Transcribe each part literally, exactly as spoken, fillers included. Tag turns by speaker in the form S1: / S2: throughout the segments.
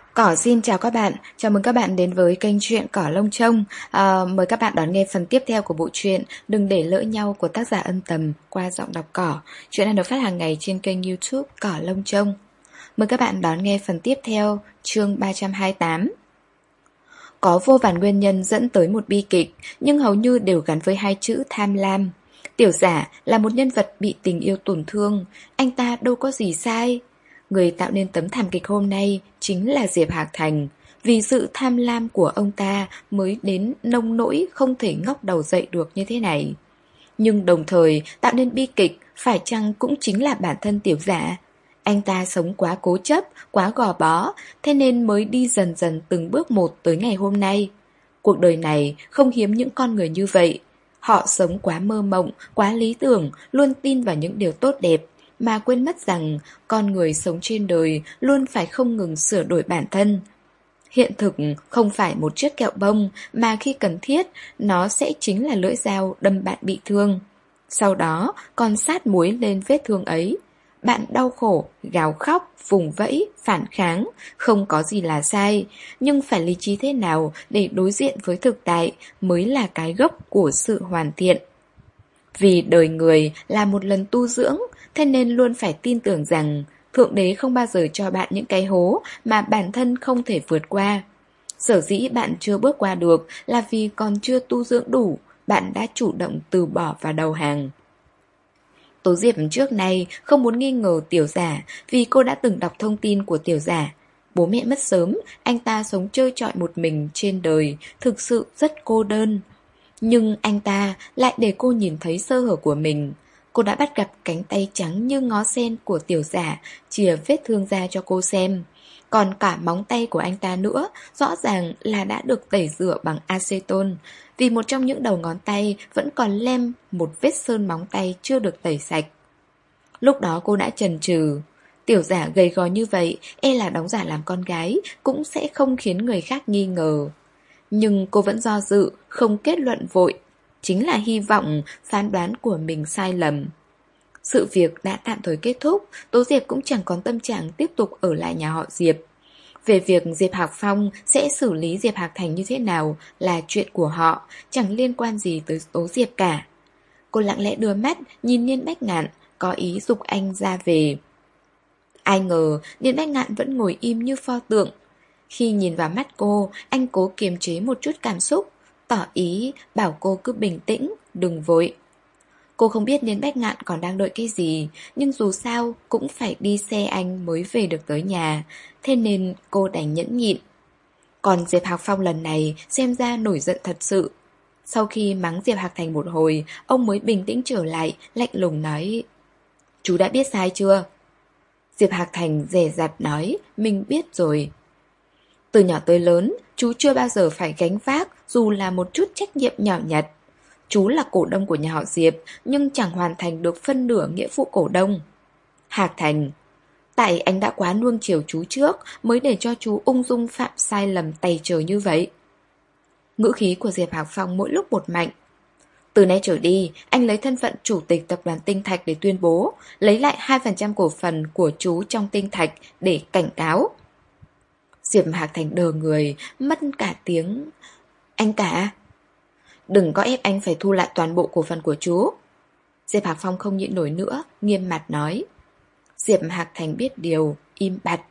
S1: Cỏ xin chào các bạn, chào mừng các bạn đến với kênh truyện Cỏ Lông Trông. À, mời các bạn đón nghe phần tiếp theo của bộ truyện Đừng để lỡ nhau của tác giả Âm Tầm qua giọng đọc Cỏ. Truyện đang được phát hàng ngày trên kênh YouTube Cỏ Lông Trông. Mời các bạn đón nghe phần tiếp theo, chương ba trăm hai mươi tám. Có vô vàn nguyên nhân dẫn tới một bi kịch, nhưng hầu như đều gắn với hai chữ tham lam. Tiểu Giả là một nhân vật bị tình yêu tổn thương, anh ta đâu có gì sai. Người tạo nên tấm thảm kịch hôm nay chính là Diệp Hạc Thành. Vì sự tham lam của ông ta mới đến nông nỗi không thể ngóc đầu dậy được như thế này. Nhưng đồng thời tạo nên bi kịch phải chăng cũng chính là bản thân Tiểu Giả. Anh ta sống quá cố chấp, quá gò bó, thế nên mới đi dần dần từng bước một tới ngày hôm nay. Cuộc đời này không hiếm những con người như vậy. Họ sống quá mơ mộng, quá lý tưởng, luôn tin vào những điều tốt đẹp, mà quên mất rằng con người sống trên đời luôn phải không ngừng sửa đổi bản thân. Hiện thực không phải một chiếc kẹo bông mà khi cần thiết nó sẽ chính là lưỡi dao đâm bạn bị thương. Sau đó còn sát muối lên vết thương ấy. Bạn đau khổ, gào khóc, vùng vẫy, phản kháng, không có gì là sai, nhưng phải lý trí thế nào để đối diện với thực tại mới là cái gốc của sự hoàn thiện. Vì đời người là một lần tu dưỡng, thế nên luôn phải tin tưởng rằng Thượng Đế không bao giờ cho bạn những cái hố mà bản thân không thể vượt qua. Sở dĩ bạn chưa bước qua được là vì còn chưa tu dưỡng đủ, bạn đã chủ động từ bỏ và đầu hàng. Tố Diệp trước nay không muốn nghi ngờ Tiểu Giả vì cô đã từng đọc thông tin của Tiểu Giả. Bố mẹ mất sớm, anh ta sống trơ trọi một mình trên đời, thực sự rất cô đơn. Nhưng anh ta lại để cô nhìn thấy sơ hở của mình. Cô đã bắt gặp cánh tay trắng như ngó sen của Tiểu Giả chìa vết thương ra cho cô xem. Còn cả móng tay của anh ta nữa, rõ ràng là đã được tẩy rửa bằng acetone, vì một trong những đầu ngón tay vẫn còn lem một vết sơn móng tay chưa được tẩy sạch. Lúc đó cô đã chần chừ. Tiểu Giả gầy gò như vậy, e là đóng giả làm con gái cũng sẽ không khiến người khác nghi ngờ. Nhưng cô vẫn do dự, không kết luận vội. Chính là hy vọng phán đoán của mình sai lầm. Sự việc đã tạm thời kết thúc, Tố Diệp cũng chẳng còn tâm trạng tiếp tục ở lại nhà họ Diệp. Về việc Diệp Hạc Phong sẽ xử lý Diệp Hạc Thành như thế nào là chuyện của họ, chẳng liên quan gì tới Tố Diệp cả. Cô lặng lẽ đưa mắt nhìn Niên Bách Ngạn, có ý giục anh ra về. Ai ngờ Niên Bách Ngạn vẫn ngồi im như pho tượng. Khi nhìn vào mắt cô, anh cố kiềm chế một chút cảm xúc, tỏ ý bảo cô cứ bình tĩnh, đừng vội. Cô không biết Niên Bách Ngạn còn đang đợi cái gì, nhưng dù sao cũng phải đi xe anh mới về được tới nhà, thế nên cô đành nhẫn nhịn. Còn Diệp Hạc Phong lần này xem ra nổi giận thật sự. Sau khi mắng Diệp Hạc Thành một hồi, ông mới bình tĩnh trở lại, lạnh lùng nói: Chú đã biết sai chưa? Diệp Hạc Thành dè dặt nói: Mình biết rồi. Từ nhỏ tới lớn, chú chưa bao giờ phải gánh vác dù là một chút trách nhiệm nhỏ nhặt. Chú là cổ đông của nhà họ Diệp, nhưng chẳng hoàn thành được phân nửa nghĩa vụ cổ đông. Hạc Thành, tại anh đã quá nuông chiều chú trước mới để cho chú ung dung phạm sai lầm tày trời như vậy. Ngữ khí của Diệp Hạc Phong mỗi lúc một mạnh. Từ nay trở đi, anh lấy thân phận chủ tịch tập đoàn Tinh Thạch để tuyên bố, lấy lại hai phần trăm cổ phần của chú trong Tinh Thạch để cảnh cáo. Diệp Hạc Thành đờ người, mất cả tiếng. Anh cả, đừng có ép anh phải thu lại toàn bộ cổ phần của chú. Diệp Hạc Phong không nhịn nổi nữa, nghiêm mặt nói. Diệp Hạc Thành biết điều, im bặt.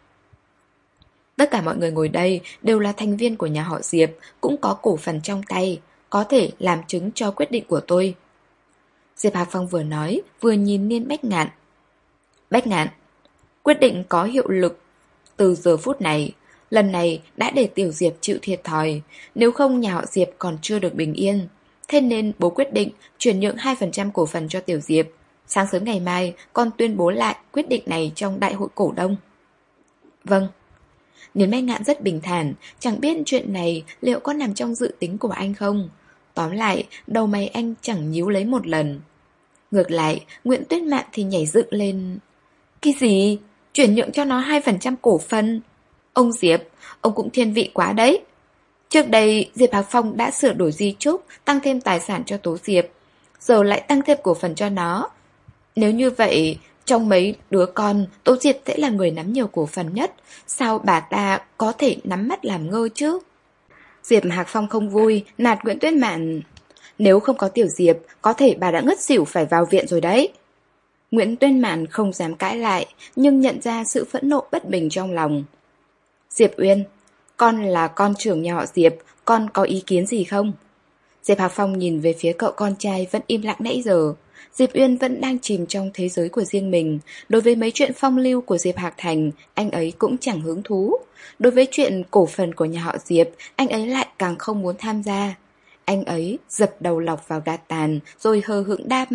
S1: Tất cả mọi người ngồi đây đều là thành viên của nhà họ Diệp, cũng có cổ phần trong tay, có thể làm chứng cho quyết định của tôi. Diệp Hạc Phong vừa nói, vừa nhìn Niên Bách Ngạn. Bách Ngạn, quyết định có hiệu lực từ giờ phút này. Lần này đã để Tiểu Diệp chịu thiệt thòi, nếu không nhà họ Diệp còn chưa được bình yên. Thế nên bố quyết định chuyển nhượng hai phần trăm cổ phần cho Tiểu Diệp. Sáng sớm ngày mai con tuyên bố lại quyết định này trong đại hội cổ đông. Vâng. Niên Bách Ngạn rất bình thản, chẳng biết chuyện này liệu có nằm trong dự tính của anh không. Tóm lại, đầu mày anh chẳng nhíu lấy một lần. Ngược lại, Nguyễn Tuyết Mạn thì nhảy dựng lên. Cái gì? Chuyển nhượng cho nó hai phần trăm cổ phần? Ông Diệp, ông cũng thiên vị quá đấy. Trước đây, Diệp Hạc Phong đã sửa đổi di chúc, tăng thêm tài sản cho Tố Diệp. Giờ lại tăng thêm cổ phần cho nó. Nếu như vậy, Trong mấy đứa con, Tố Diệp sẽ là người nắm nhiều cổ phần nhất. Sao bà ta có thể nắm mắt làm ngơ chứ? Diệp Hạc Phong không vui, nạt Nguyễn Tuyết Mạn. Nếu không có Tiểu Diệp, có thể bà đã ngất xỉu phải vào viện rồi đấy. Nguyễn Tuyết Mạn không dám cãi lại, nhưng nhận ra sự phẫn nộ bất bình trong lòng. Diệp Uyên, con là con trưởng nhà họ Diệp, con có ý kiến gì không? Diệp Hạc Phong nhìn về phía cậu con trai vẫn im lặng nãy giờ. Diệp Uyên vẫn đang chìm trong thế giới của riêng mình. Đối với mấy chuyện phong lưu của Diệp Hạc Thành, anh ấy cũng chẳng hứng thú. Đối với chuyện cổ phần của nhà họ Diệp, anh ấy lại càng không muốn tham gia. Anh ấy dập đầu lọc vào gạt tàn, rồi hờ hững đáp: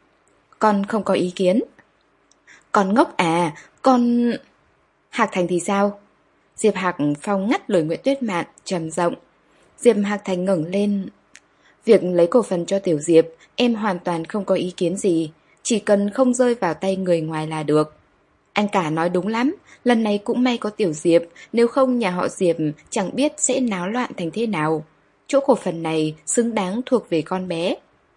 S1: Con không có ý kiến. Con ngốc à, con... Hạc Thành thì sao? Diệp Hạc Phong ngắt lời Nguyễn Tuyết Mạn, trầm giọng. Diệp Hạc Thành ngẩng lên. Việc lấy cổ phần cho Tiểu Diệp, em hoàn toàn không có ý kiến gì. Chỉ cần không rơi vào tay người ngoài là được. Anh cả nói đúng lắm, lần này cũng may có Tiểu Diệp, nếu không nhà họ Diệp chẳng biết sẽ náo loạn thành thế nào. Chỗ cổ phần này xứng đáng thuộc về con bé.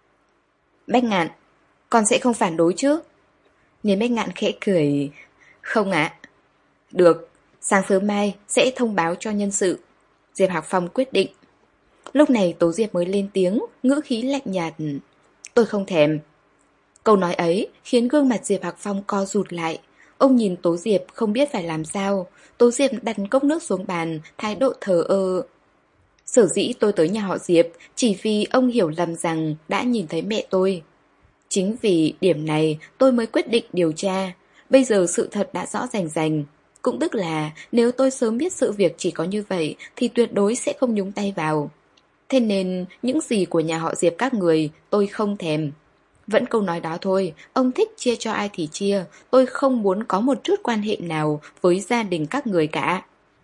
S1: Bách Ngạn, con sẽ không phản đối chứ? Nên Bách Ngạn khẽ cười. Không ạ. Được, sáng sớm mai sẽ thông báo cho nhân sự. Diệp Hạc Phong quyết định. Lúc này Tố Diệp mới lên tiếng, ngữ khí lạnh nhạt. Tôi không thèm. Câu nói ấy khiến gương mặt Diệp Hạc Phong co rụt lại. Ông nhìn Tố Diệp không biết phải làm sao. Tố Diệp đặt cốc nước xuống bàn, thái độ thờ ơ. Sở dĩ tôi tới nhà họ Diệp chỉ vì ông hiểu lầm rằng đã nhìn thấy mẹ tôi. Chính vì điểm này tôi mới quyết định điều tra. Bây giờ sự thật đã rõ rành rành. Cũng tức là nếu tôi sớm biết sự việc chỉ có như vậy thì tuyệt đối sẽ không nhúng tay vào. Thế nên những gì của nhà họ Diệp các người tôi không thèm. Vẫn câu nói đó thôi, ông thích chia cho ai thì chia. Tôi không muốn có một chút quan hệ nào với gia đình các người cả.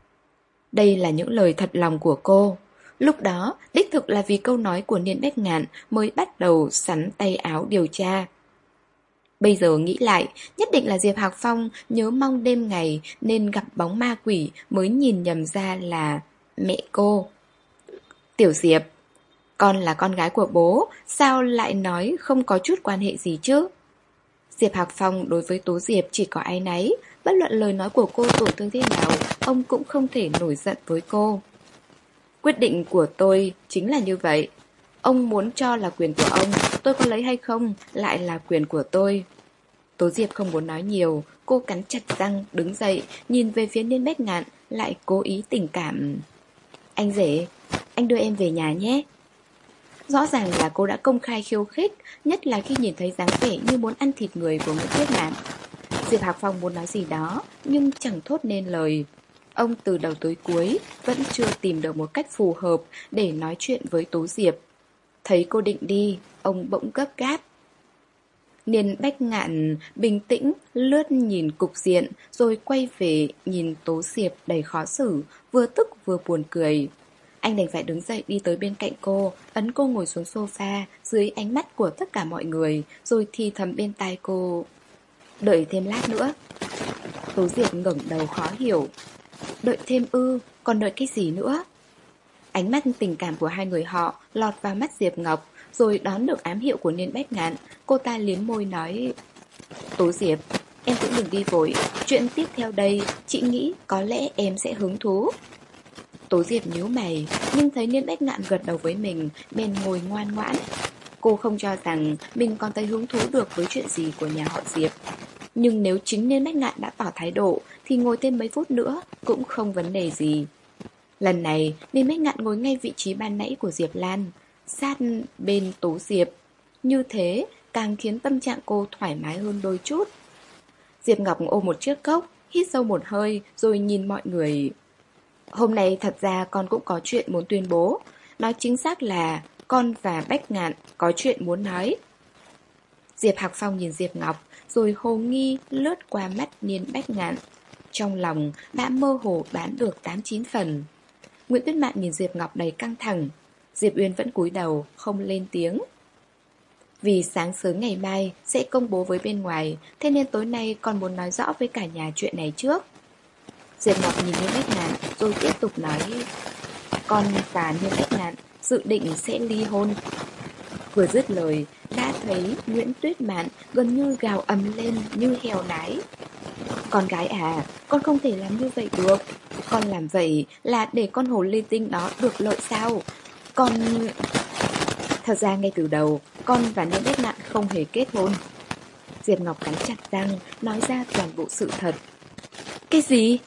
S1: Đây là những lời thật lòng của cô. Lúc đó, đích thực là vì câu nói của Niên Bách Ngạn mới bắt đầu sắn tay áo điều tra. Bây giờ nghĩ lại, nhất định là Diệp Hạc Phong nhớ mong đêm ngày nên gặp bóng ma quỷ mới nhìn nhầm ra là mẹ cô. Tiểu Diệp, con là con gái của bố, sao lại nói không có chút quan hệ gì chứ? Diệp Hạc Phong đối với Tố Diệp chỉ có áy náy, bất luận lời nói của cô tổn thương thế nào, ông cũng không thể nổi giận với cô. Quyết định của tôi chính là như vậy. Ông muốn cho là quyền của ông, tôi có lấy hay không lại là quyền của tôi. Tố Diệp không muốn nói nhiều, cô cắn chặt răng, đứng dậy, nhìn về phía Niên Bách Ngạn, lại cố ý tình cảm. Anh rể, anh đưa em về nhà nhé. Rõ ràng là cô đã công khai khiêu khích, nhất là khi nhìn thấy dáng vẻ như muốn ăn thịt người của Nguyễn Tuyết Mạn. Diệp Hạc Phong muốn nói gì đó, nhưng chẳng thốt nên lời. Ông từ đầu tới cuối vẫn chưa tìm được một cách phù hợp để nói chuyện với Tố Diệp. Thấy cô định đi, ông bỗng gấp gáp. Niên Bách Ngạn bình tĩnh lướt nhìn cục diện, rồi quay về nhìn Tố Diệp đầy khó xử, vừa tức vừa buồn cười. Anh đành phải đứng dậy đi tới bên cạnh cô, ấn cô ngồi xuống sofa dưới ánh mắt của tất cả mọi người, rồi thì thầm bên tai cô. Đợi thêm lát nữa. Tố Diệp ngẩng đầu khó hiểu. Đợi thêm ư, còn đợi cái gì nữa? Ánh mắt tình cảm của hai người họ lọt vào mắt Diệp Ngọc, rồi đón được ám hiệu của Niên Bách Ngạn. Cô ta liếm môi nói: Tố Diệp, em cũng đừng đi vội. Chuyện tiếp theo đây, chị nghĩ có lẽ em sẽ hứng thú. Tố Diệp nhíu mày, nhưng thấy Niên Bách Ngạn gật đầu với mình, bèn ngồi ngoan ngoãn. Cô không cho rằng mình còn thấy hứng thú được với chuyện gì của nhà họ Diệp. Nhưng nếu chính Niên Bách Ngạn đã tỏ thái độ thì ngồi thêm mấy phút nữa cũng không vấn đề gì. Lần này Niên Bách Ngạn ngồi ngay vị trí ban nãy của Diệp Lan, sát bên Tố Diệp. Như thế càng khiến tâm trạng cô thoải mái hơn đôi chút. Diệp Ngọc ôm một chiếc cốc, hít sâu một hơi rồi nhìn mọi người. Hôm nay thật ra con cũng có chuyện muốn tuyên bố. Nói chính xác là con và Bách Ngạn có chuyện muốn nói. Diệp Hạc Phong nhìn Diệp Ngọc, rồi hồ nghi lướt qua mắt Niên Bách Ngạn. Trong lòng đã mơ hồ đoán được tám chín phần. Nguyễn Tuyết Mạn nhìn Diệp Ngọc đầy căng thẳng. Diệp Uyên vẫn cúi đầu, không lên tiếng. Vì sáng sớm ngày mai sẽ công bố với bên ngoài, thế nên tối nay con muốn nói rõ với cả nhà chuyện này trước. Diệp Ngọc nhìn Niên Bách Ngạn rồi tiếp tục nói: Con và Niên Bách Ngạn dự định sẽ ly hôn. Vừa dứt lời, đã thấy Nguyễn Tuyết Mạn gần như gào ầm lên như heo nái. Con gái à, con không thể làm như vậy được. Con làm vậy là để con hồ ly tinh đó được lợi sao? Con... Thật ra ngay từ đầu, con và Niên Bách Ngạn không hề kết hôn. Diệp Ngọc cắn chặt răng, nói ra toàn bộ sự thật. Cái gì?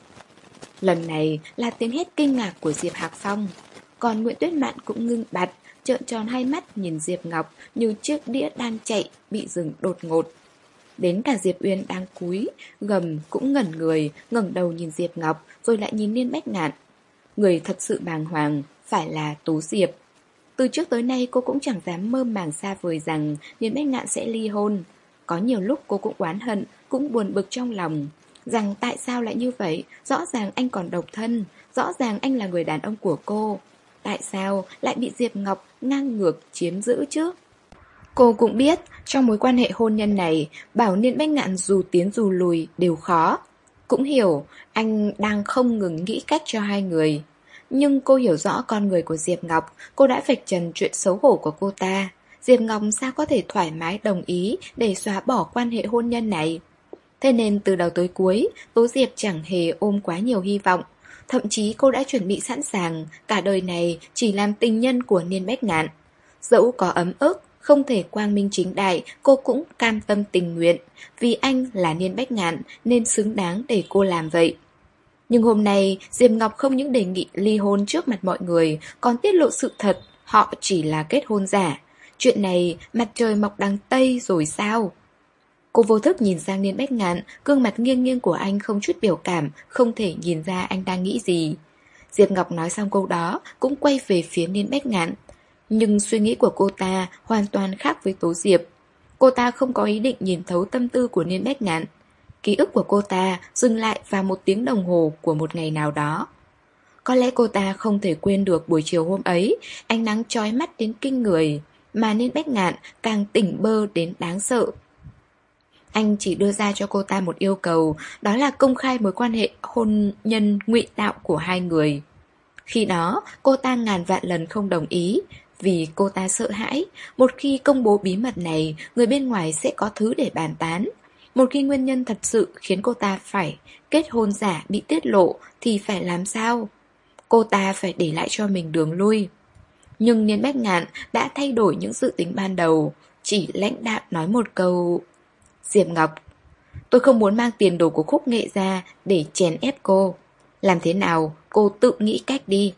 S1: Lần này là tiếng hét kinh ngạc của Diệp Hạc Phong. Còn Nguyễn Tuyết Mạn cũng ngưng bặt, trợn tròn hai mắt nhìn Diệp Ngọc như chiếc đĩa đang chạy, bị dừng đột ngột. Đến cả Diệp Uyên đang cúi, gầm cũng ngẩn người, ngẩng đầu nhìn Diệp Ngọc, rồi lại nhìn Niên Bách Ngạn. Người thật sự bàng hoàng, phải là Tú Diệp. Từ trước tới nay cô cũng chẳng dám mơ màng xa vời rằng Niên Bách Ngạn sẽ ly hôn. Có nhiều lúc cô cũng oán hận, cũng buồn bực trong lòng. Rằng tại sao lại như vậy? Rõ ràng anh còn độc thân, rõ ràng anh là người đàn ông của cô. Tại sao lại bị Diệp Ngọc ngang ngược chiếm giữ chứ? Cô cũng biết, trong mối quan hệ hôn nhân này, bảo Niên Bách Ngạn dù tiến dù lùi đều khó. Cũng hiểu, anh đang không ngừng nghĩ cách cho hai người. Nhưng cô hiểu rõ con người của Diệp Ngọc, cô đã vạch trần chuyện xấu hổ của cô ta. Diệp Ngọc sao có thể thoải mái đồng ý để xóa bỏ quan hệ hôn nhân này? Thế nên từ đầu tới cuối, Tố Diệp chẳng hề ôm quá nhiều hy vọng. Thậm chí cô đã chuẩn bị sẵn sàng, cả đời này chỉ làm tình nhân của Niên Bách Ngạn. Dẫu có ấm ức, không thể quang minh chính đại, cô cũng cam tâm tình nguyện. Vì anh là Niên Bách Ngạn nên xứng đáng để cô làm vậy. Nhưng hôm nay, Diệp Ngọc không những đề nghị ly hôn trước mặt mọi người, còn tiết lộ sự thật, họ chỉ là kết hôn giả. Chuyện này, mặt trời mọc đằng Tây rồi sao? Cô vô thức nhìn sang Niên Bách Ngạn, gương mặt nghiêng nghiêng của anh không chút biểu cảm, không thể nhìn ra anh đang nghĩ gì. Diệp Ngọc nói xong câu đó, cũng quay về phía Niên Bách Ngạn. Nhưng suy nghĩ của cô ta hoàn toàn khác với Tố Diệp. Cô ta không có ý định nhìn thấu tâm tư của Niên Bách Ngạn. Ký ức của cô ta dừng lại vào một tiếng đồng hồ của một ngày nào đó. Có lẽ cô ta không thể quên được buổi chiều hôm ấy, ánh nắng chói mắt đến kinh người, mà Niên Bách Ngạn càng tỉnh bơ đến đáng sợ. Anh chỉ đưa ra cho cô ta một yêu cầu, đó là công khai mối quan hệ hôn nhân ngụy tạo của hai người. Khi đó, cô ta ngàn vạn lần không đồng ý, vì cô ta sợ hãi, một khi công bố bí mật này, người bên ngoài sẽ có thứ để bàn tán. Một khi nguyên nhân thật sự khiến cô ta phải kết hôn giả bị tiết lộ thì phải làm sao? Cô ta phải để lại cho mình đường lui. Nhưng Niên Bách Ngạn đã thay đổi những dự tính ban đầu, chỉ lãnh đạm nói một câu: Diệp Ngọc, tôi không muốn mang tiền đồ của Khúc Nghệ ra để chèn ép cô. Làm thế nào, cô tự nghĩ cách đi.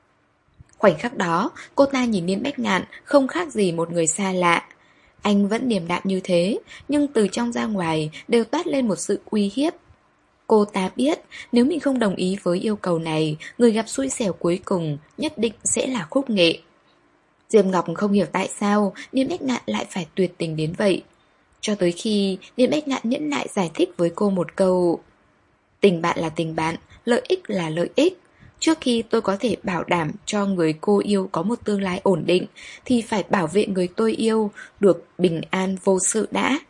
S1: Khoảnh khắc đó, cô ta nhìn Niên Bách Ngạn không khác gì một người xa lạ. Anh vẫn điềm đạm như thế, nhưng từ trong ra ngoài đều toát lên một sự uy hiếp. Cô ta biết, nếu mình không đồng ý với yêu cầu này, người gặp xui xẻo cuối cùng nhất định sẽ là Khúc Nghệ. Diệp Ngọc không hiểu tại sao Niên Bách Ngạn lại phải tuyệt tình đến vậy. Cho tới khi Niên Bách Ngạn nhẫn nại giải thích với cô một câu: tình bạn là tình bạn, lợi ích là lợi ích. Trước khi tôi có thể bảo đảm cho người cô yêu có một tương lai ổn định, thì phải bảo vệ người tôi yêu được bình an vô sự đã.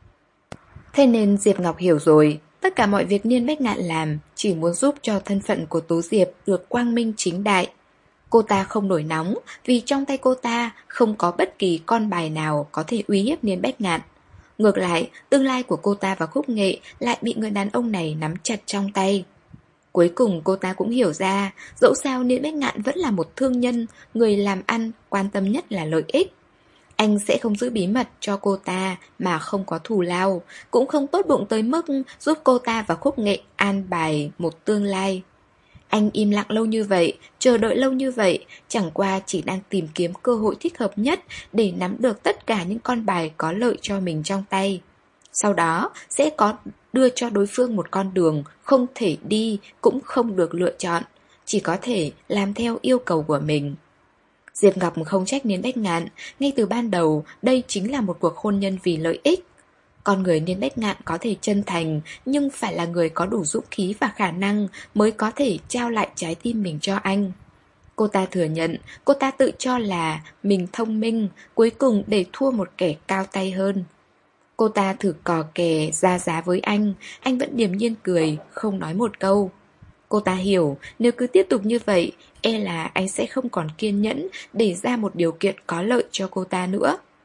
S1: Thế nên Diệp Ngọc hiểu rồi, tất cả mọi việc Niên Bách Ngạn làm chỉ muốn giúp cho thân phận của Tố Diệp được quang minh chính đại. Cô ta không nổi nóng, vì trong tay cô ta không có bất kỳ con bài nào có thể uy hiếp Niên Bách Ngạn. Ngược lại, tương lai của cô ta và Khúc Nghệ lại bị người đàn ông này nắm chặt trong tay. Cuối cùng cô ta cũng hiểu ra, dẫu sao Niên Bách Ngạn vẫn là một thương nhân, người làm ăn, quan tâm nhất là lợi ích. Anh sẽ không giữ bí mật cho cô ta mà không có thù lao, cũng không tốt bụng tới mức giúp cô ta và Khúc Nghệ an bài một tương lai. Anh im lặng lâu như vậy, chờ đợi lâu như vậy, chẳng qua chỉ đang tìm kiếm cơ hội thích hợp nhất để nắm được tất cả những con bài có lợi cho mình trong tay. Sau đó sẽ có đưa cho đối phương một con đường không thể đi cũng không được lựa chọn, chỉ có thể làm theo yêu cầu của mình. Diệp Ngọc không trách Niên Bách Ngạn, ngay từ ban đầu đây chính là một cuộc hôn nhân vì lợi ích. Con người Niên Bách Ngạn có thể chân thành, nhưng phải là người có đủ dũng khí và khả năng mới có thể trao lại trái tim mình cho anh. Cô ta thừa nhận, cô ta tự cho là mình thông minh, cuối cùng để thua một kẻ cao tay hơn. Cô ta thử cò kè ra giá với anh, anh vẫn điềm nhiên cười, không nói một câu. Cô ta hiểu, nếu cứ tiếp tục như vậy, e là anh sẽ không còn kiên nhẫn để ra một điều kiện có lợi cho cô ta nữa.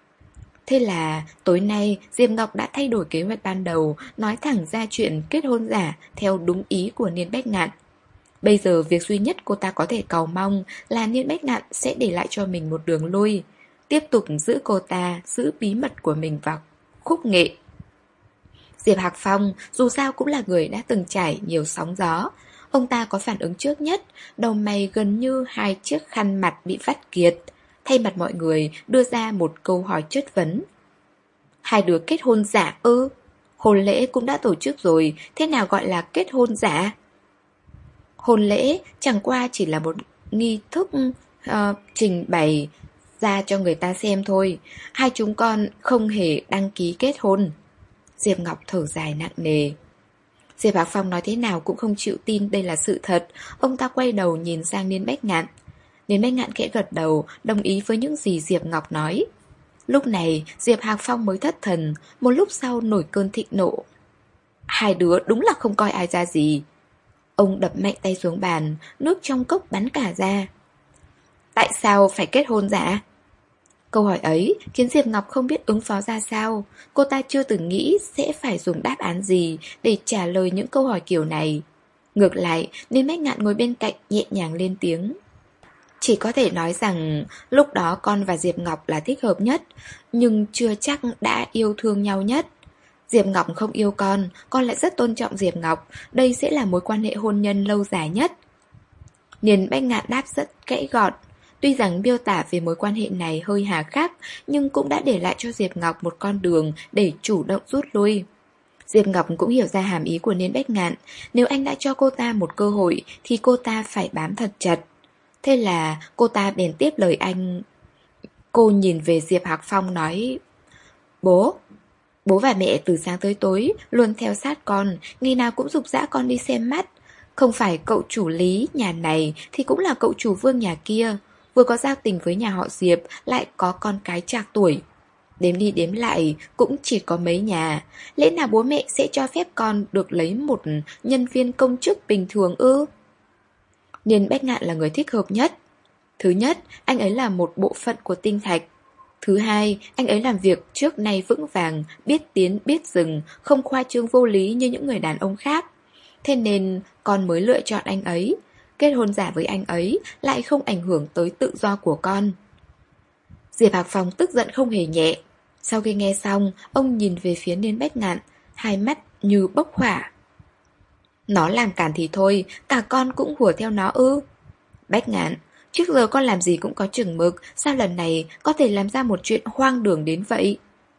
S1: Thế là tối nay Diệp Ngọc đã thay đổi kế hoạch ban đầu, nói thẳng ra chuyện kết hôn giả theo đúng ý của Niên Bách Ngạn. Bây giờ việc duy nhất cô ta có thể cầu mong là Niên Bách Ngạn sẽ để lại cho mình một đường lui, tiếp tục giữ cô ta, giữ bí mật của mình vào khúc nghệ. Diệp Hạc Phong dù sao cũng là người đã từng trải nhiều sóng gió. Ông ta có phản ứng trước nhất, đầu mày gần như hai chiếc khăn mặt bị vắt kiệt, thay mặt mọi người đưa ra một câu hỏi chất vấn. Hai đứa kết hôn giả ư? Hôn lễ cũng đã tổ chức rồi, thế nào gọi là kết hôn giả? Hôn lễ chẳng qua chỉ là một nghi thức uh, trình bày ra cho người ta xem thôi. Hai chúng con không hề đăng ký kết hôn. Diệp Ngọc thở dài nặng nề. Diệp Hạc Phong nói thế nào cũng không chịu tin đây là sự thật. Ông ta quay đầu nhìn sang Niên Bách Ngạn. Niên Bách Ngạn khẽ gật đầu, đồng ý với những gì Diệp Ngọc nói. Lúc này Diệp Hạc Phong mới thất thần, một lúc sau nổi cơn thịnh nộ. Hai đứa đúng là không coi ai ra gì. Ông đập mạnh tay xuống bàn, nước trong cốc bắn cả ra. Tại sao phải kết hôn giả? Câu hỏi ấy khiến Diệp Ngọc không biết ứng phó ra sao. Cô ta chưa từng nghĩ sẽ phải dùng đáp án gì để trả lời những câu hỏi kiểu này. Ngược lại, Niên Bách Ngạn ngồi bên cạnh nhẹ nhàng lên tiếng. Chỉ có thể nói rằng lúc đó con và Diệp Ngọc là thích hợp nhất, nhưng chưa chắc đã yêu thương nhau nhất. Diệp Ngọc không yêu con, con lại rất tôn trọng Diệp Ngọc. Đây sẽ là mối quan hệ hôn nhân lâu dài nhất. Niên Bách Ngạn đáp rất gãy gọn. Tuy rằng miêu tả về mối quan hệ này hơi hà khắc, nhưng cũng đã để lại cho Diệp Ngọc một con đường để chủ động rút lui. Diệp Ngọc cũng hiểu ra hàm ý của Niên Bách Ngạn. Nếu anh đã cho cô ta một cơ hội thì cô ta phải bám thật chặt. Thế là cô ta bèn tiếp lời anh. Cô nhìn về Diệp Hạc Phong nói: Bố, bố và mẹ từ sáng tới tối luôn theo sát con, ngày nào cũng giục giã con đi xem mắt. Không phải cậu chủ Lý nhà này thì cũng là cậu chủ Vương nhà kia. Vừa có giao tình với nhà họ Diệp, lại có con cái trạc tuổi. Đếm đi đếm lại cũng chỉ có mấy nhà. Lẽ nào bố mẹ sẽ cho phép con được lấy một nhân viên công chức bình thường ư? Niên Bách Ngạn là người thích hợp nhất. Thứ nhất, anh ấy là một bộ phận của tinh thạch. Thứ hai, anh ấy làm việc trước nay vững vàng, biết tiến biết dừng, không khoa trương vô lý như những người đàn ông khác. Thế nên con mới lựa chọn anh ấy. Kết hôn giả với anh ấy lại không ảnh hưởng tới tự do của con. Diệp Hạc Phong tức giận không hề nhẹ. Sau khi nghe xong, ông nhìn về phía Niên Bách Ngạn, hai mắt như bốc hỏa. Nó làm cản thì thôi, cả con cũng hùa theo nó ư? Bách Ngạn, trước giờ con làm gì cũng có chừng mực, sao lần này có thể làm ra một chuyện hoang đường đến vậy?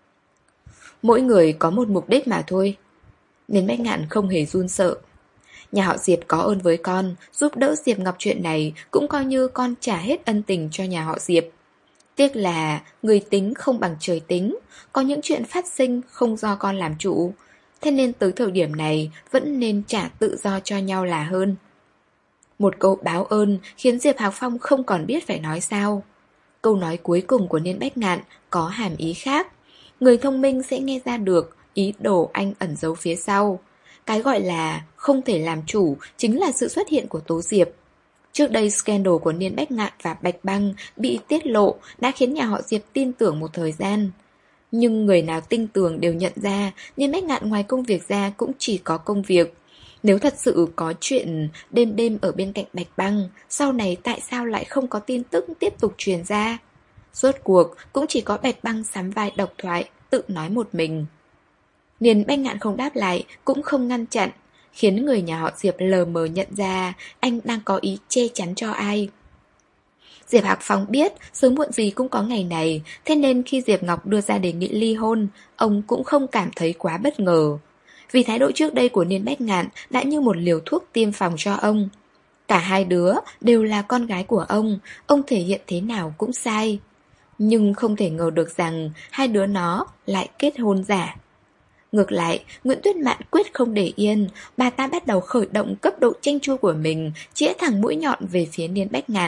S1: Mỗi người có một mục đích mà thôi. Niên Bách Ngạn không hề run sợ. Nhà họ Diệp có ơn với con, giúp đỡ Diệp Ngọc chuyện này cũng coi như con trả hết ân tình cho nhà họ Diệp. Tiếc là người tính không bằng trời tính, có những chuyện phát sinh không do con làm chủ. Thế nên tới thời điểm này vẫn nên trả tự do cho nhau là hơn. Một câu báo ơn khiến Diệp Hạc Phong không còn biết phải nói sao. Câu nói cuối cùng của Niên Bách Ngạn có hàm ý khác. Người thông minh sẽ nghe ra được ý đồ anh ẩn giấu phía sau. Cái gọi là không thể làm chủ chính là sự xuất hiện của Tố Diệp. Trước đây scandal của Niên Bách Ngạn và Bạch Băng bị tiết lộ đã khiến nhà họ Diệp tin tưởng một thời gian. Nhưng người nào tin tưởng đều nhận ra Niên Bách Ngạn ngoài công việc ra cũng chỉ có công việc. Nếu thật sự có chuyện đêm đêm ở bên cạnh Bạch Băng, sau này tại sao lại không có tin tức tiếp tục truyền ra? Rốt cuộc cũng chỉ có Bạch Băng sắm vai độc thoại, tự nói một mình. Niên Bách Ngạn không đáp lại, cũng không ngăn chặn, khiến người nhà họ Diệp lờ mờ nhận ra anh đang có ý che chắn cho ai. Diệp Hạc Phong biết sớm muộn gì cũng có ngày này, thế nên khi Diệp Ngọc đưa ra đề nghị ly hôn, ông cũng không cảm thấy quá bất ngờ. Vì thái độ trước đây của Niên Bách Ngạn đã như một liều thuốc tiêm phòng cho ông. Cả hai đứa đều là con gái của ông, ông thể hiện thế nào cũng sai. Nhưng không thể ngờ được rằng hai đứa nó lại kết hôn giả. Ngược lại, Nguyễn Tuyết Mạn quyết không để yên, bà ta bắt đầu khởi động cấp độ chanh chua của mình, chĩa thẳng mũi nhọn về phía Niên Bách Ngạn.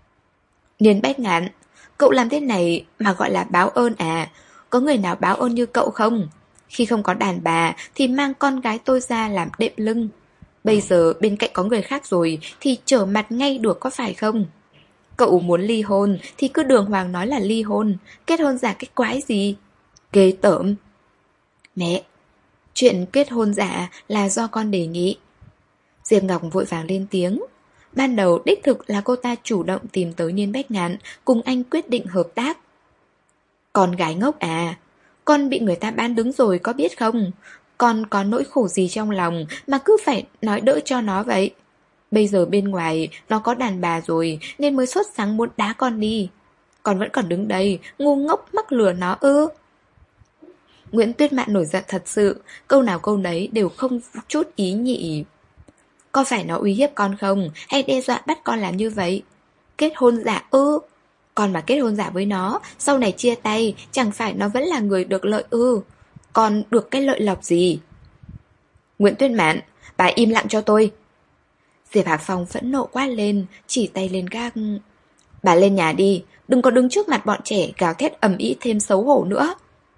S1: Niên Bách Ngạn, cậu làm thế này mà gọi là báo ơn à? Có người nào báo ơn như cậu không? Khi không có đàn bà thì mang con gái tôi ra làm đệm lưng. Bây giờ bên cạnh có người khác rồi thì trở mặt ngay được có phải không? Cậu muốn ly hôn thì cứ đường hoàng nói là ly hôn, kết hôn giả cái quái gì? Ghê tởm. Mẹ, chuyện kết hôn giả là do con đề nghị. Diệp Ngọc vội vàng lên tiếng. Ban đầu đích thực là cô ta chủ động tìm tới Niên Bách Ngạn, cùng anh quyết định hợp tác. Con gái ngốc à, con bị người ta bán đứng rồi có biết không? Con có nỗi khổ gì trong lòng mà cứ phải nói đỡ cho nó vậy? Bây giờ bên ngoài nó có đàn bà rồi nên mới sốt sắng muốn đá con đi. Con vẫn còn đứng đây, ngu ngốc mắc lừa nó ư? Nguyễn Tuyết Mạn nổi giận thật sự, câu nào câu nấy đều không chút ý nhị. Có phải nó uy hiếp con không, hay đe dọa bắt con làm như vậy? Kết hôn giả ư? Con mà kết hôn giả với nó, sau này chia tay, chẳng phải nó vẫn là người được lợi ư? Con được cái lợi lộc gì? Nguyễn Tuyết Mạn, bà im lặng cho tôi. Diệp Hạc Phong phẫn nộ quát lên, chỉ tay lên gác. Bà lên nhà đi, đừng có đứng trước mặt bọn trẻ gào thét ầm ĩ thêm xấu hổ nữa.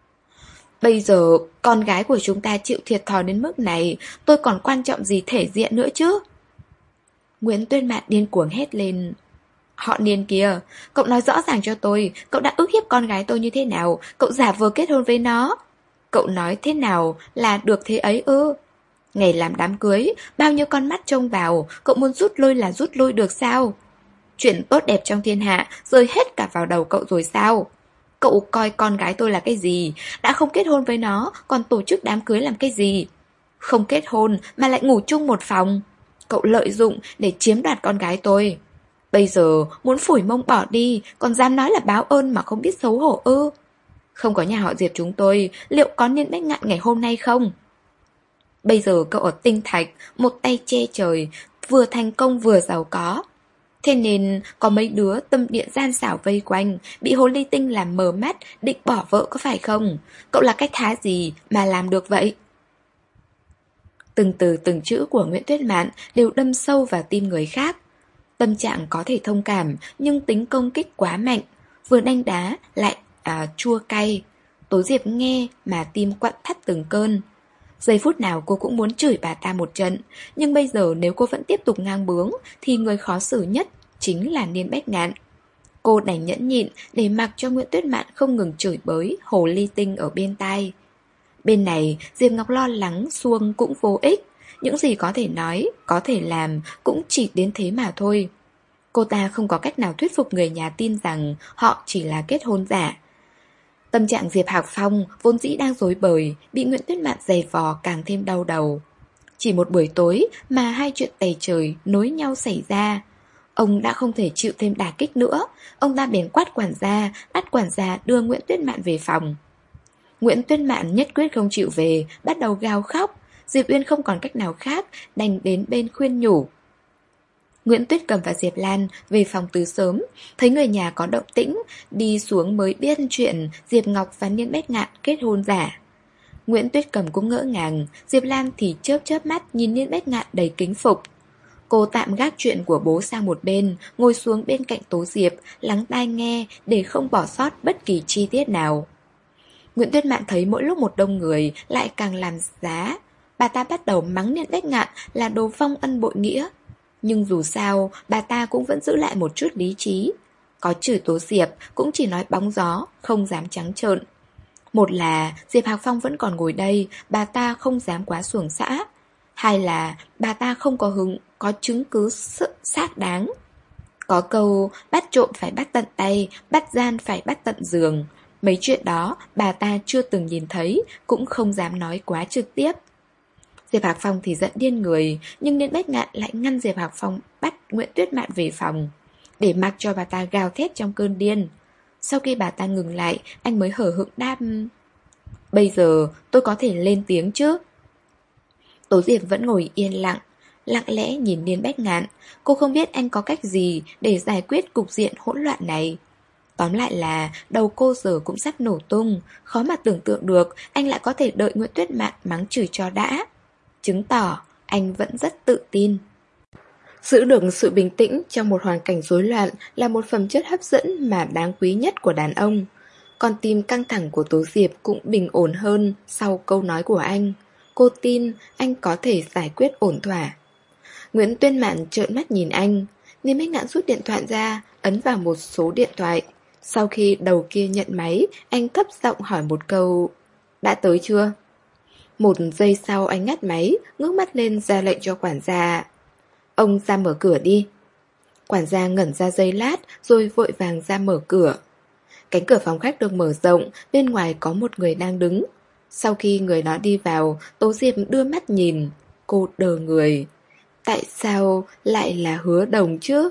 S1: Bây giờ con gái của chúng ta chịu thiệt thòi đến mức này, tôi còn quan trọng gì thể diện nữa chứ? Nguyễn Tuyết Mạn điên cuồng hét lên. Họ Niên kia, cậu nói rõ ràng cho tôi, cậu đã ức hiếp con gái tôi như thế nào, cậu giả vờ kết hôn với nó. Cậu nói thế nào là được thế ấy ư? Ngày làm đám cưới, bao nhiêu con mắt trông vào, cậu muốn rút lui là rút lui được sao? Chuyện tốt đẹp trong thiên hạ rơi hết cả vào đầu cậu rồi sao? Cậu coi con gái tôi là cái gì? Đã không kết hôn với nó, còn tổ chức đám cưới làm cái gì? Không kết hôn mà lại ngủ chung một phòng. Cậu lợi dụng để chiếm đoạt con gái tôi. Bây giờ muốn phủi mông bỏ đi, còn dám nói là báo ơn mà không biết xấu hổ ư? Không có nhà họ Diệp chúng tôi, liệu có Niên Bách Ngạn ngày hôm nay không? Bây giờ cậu ở Tinh Thạch, một tay che trời, vừa thành công vừa giàu có. Thế nên có mấy đứa tâm điện gian xảo vây quanh, bị hồ ly tinh làm mờ mắt, định bỏ vợ có phải không? Cậu là cái thá gì mà làm được vậy? Từng từ từng chữ của Nguyễn Tuyết Mạn đều đâm sâu vào tim người khác. Tâm trạng có thể thông cảm, nhưng tính công kích quá mạnh, vừa đánh đá lại à, chua cay. Tố Diệp nghe mà tim quặn thắt từng cơn. Giây phút nào cô cũng muốn chửi bà ta một trận, nhưng bây giờ nếu cô vẫn tiếp tục ngang bướng thì người khó xử nhất chính là Niên Bách Ngạn. Cô đành nhẫn nhịn để mặc cho Nguyễn Tuyết Mạn không ngừng chửi bới hồ ly tinh ở bên tai. Bên này Diệp Ngọc lo lắng xuông cũng vô ích. Những gì có thể nói, có thể làm cũng chỉ đến thế mà thôi. Cô ta không có cách nào thuyết phục người nhà tin rằng họ chỉ là kết hôn giả. Tâm trạng Diệp Hạc Phong vốn dĩ đang rối bời, bị Nguyễn Tuyết Mạn giày vò càng thêm đau đầu. Chỉ một buổi tối mà hai chuyện tày trời nối nhau xảy ra. Ông đã không thể chịu thêm đả kích nữa, ông ta bèn quát quản gia, bắt quản gia đưa Nguyễn Tuyết Mạn về phòng. Nguyễn Tuyết Mạn nhất quyết không chịu về, bắt đầu gào khóc. Diệp Uyên không còn cách nào khác, đành đến bên khuyên nhủ. Nguyễn Tuyết Cầm và Diệp Lan về phòng từ sớm, thấy người nhà có động tĩnh, đi xuống mới biết chuyện Diệp Ngọc và Niên Bách Ngạn kết hôn giả. Nguyễn Tuyết Cầm cũng ngỡ ngàng, Diệp Lan thì chớp chớp mắt nhìn Niên Bách Ngạn đầy kính phục. Cô tạm gác chuyện của bố sang một bên, ngồi xuống bên cạnh Tố Diệp, lắng tai nghe để không bỏ sót bất kỳ chi tiết nào. Nguyễn Tuyết Mạn thấy mỗi lúc một đông người lại càng làm giá. Bà ta bắt đầu mắng Niên Bách Ngạn là đồ vong ân bội nghĩa. Nhưng dù sao, bà ta cũng vẫn giữ lại một chút lý trí. Có chửi Tố Diệp cũng chỉ nói bóng gió, không dám trắng trợn. Một là Diệp Hạc Phong vẫn còn ngồi đây, bà ta không dám quá xuồng xã. Hai là bà ta không có hứng, có chứng cứ xác đáng. Có câu bắt trộm phải bắt tận tay, bắt gian phải bắt tận giường. Mấy chuyện đó bà ta chưa từng nhìn thấy, cũng không dám nói quá trực tiếp. Diệp Hạc Phong thì giận điên người, nhưng Niên Bách Ngạn lại ngăn Diệp Hạc Phong bắt Nguyễn Tuyết Mạn về phòng, để mặc cho bà ta gào thét trong cơn điên. Sau khi bà ta ngừng lại, anh mới hở hững đáp. Bây giờ tôi có thể lên tiếng chứ? Tố Diệp vẫn ngồi yên lặng, lặng lẽ nhìn Niên Bách Ngạn. Cô không biết anh có cách gì để giải quyết cục diện hỗn loạn này. Tóm lại là đầu cô giờ cũng sắp nổ tung, khó mà tưởng tượng được anh lại có thể đợi Nguyễn Tuyết Mạn mắng chửi cho đã. Chứng tỏ anh vẫn rất tự tin. Giữ được sự bình tĩnh trong một hoàn cảnh rối loạn là một phẩm chất hấp dẫn mà đáng quý nhất của đàn ông. Còn tim căng thẳng của Tố Diệp cũng bình ổn hơn sau câu nói của anh. Cô tin anh có thể giải quyết ổn thỏa. Nguyễn Tuyên Mạn trợn mắt nhìn anh. Niên Bách Ngạn rút điện thoại ra, ấn vào một số điện thoại. Sau khi đầu kia nhận máy, anh thấp giọng hỏi một câu: đã tới chưa? Một giây sau anh ngắt máy, ngước mắt lên ra lệnh cho quản gia: ông ra mở cửa đi. Quản gia ngẩn ra giây lát rồi vội vàng ra mở cửa. Cánh cửa phòng khách được mở rộng, bên ngoài có một người đang đứng. Sau khi người đó đi vào, Tố Diệp đưa mắt nhìn. Cô đờ người. Tại sao lại là Hứa Đồng chứ?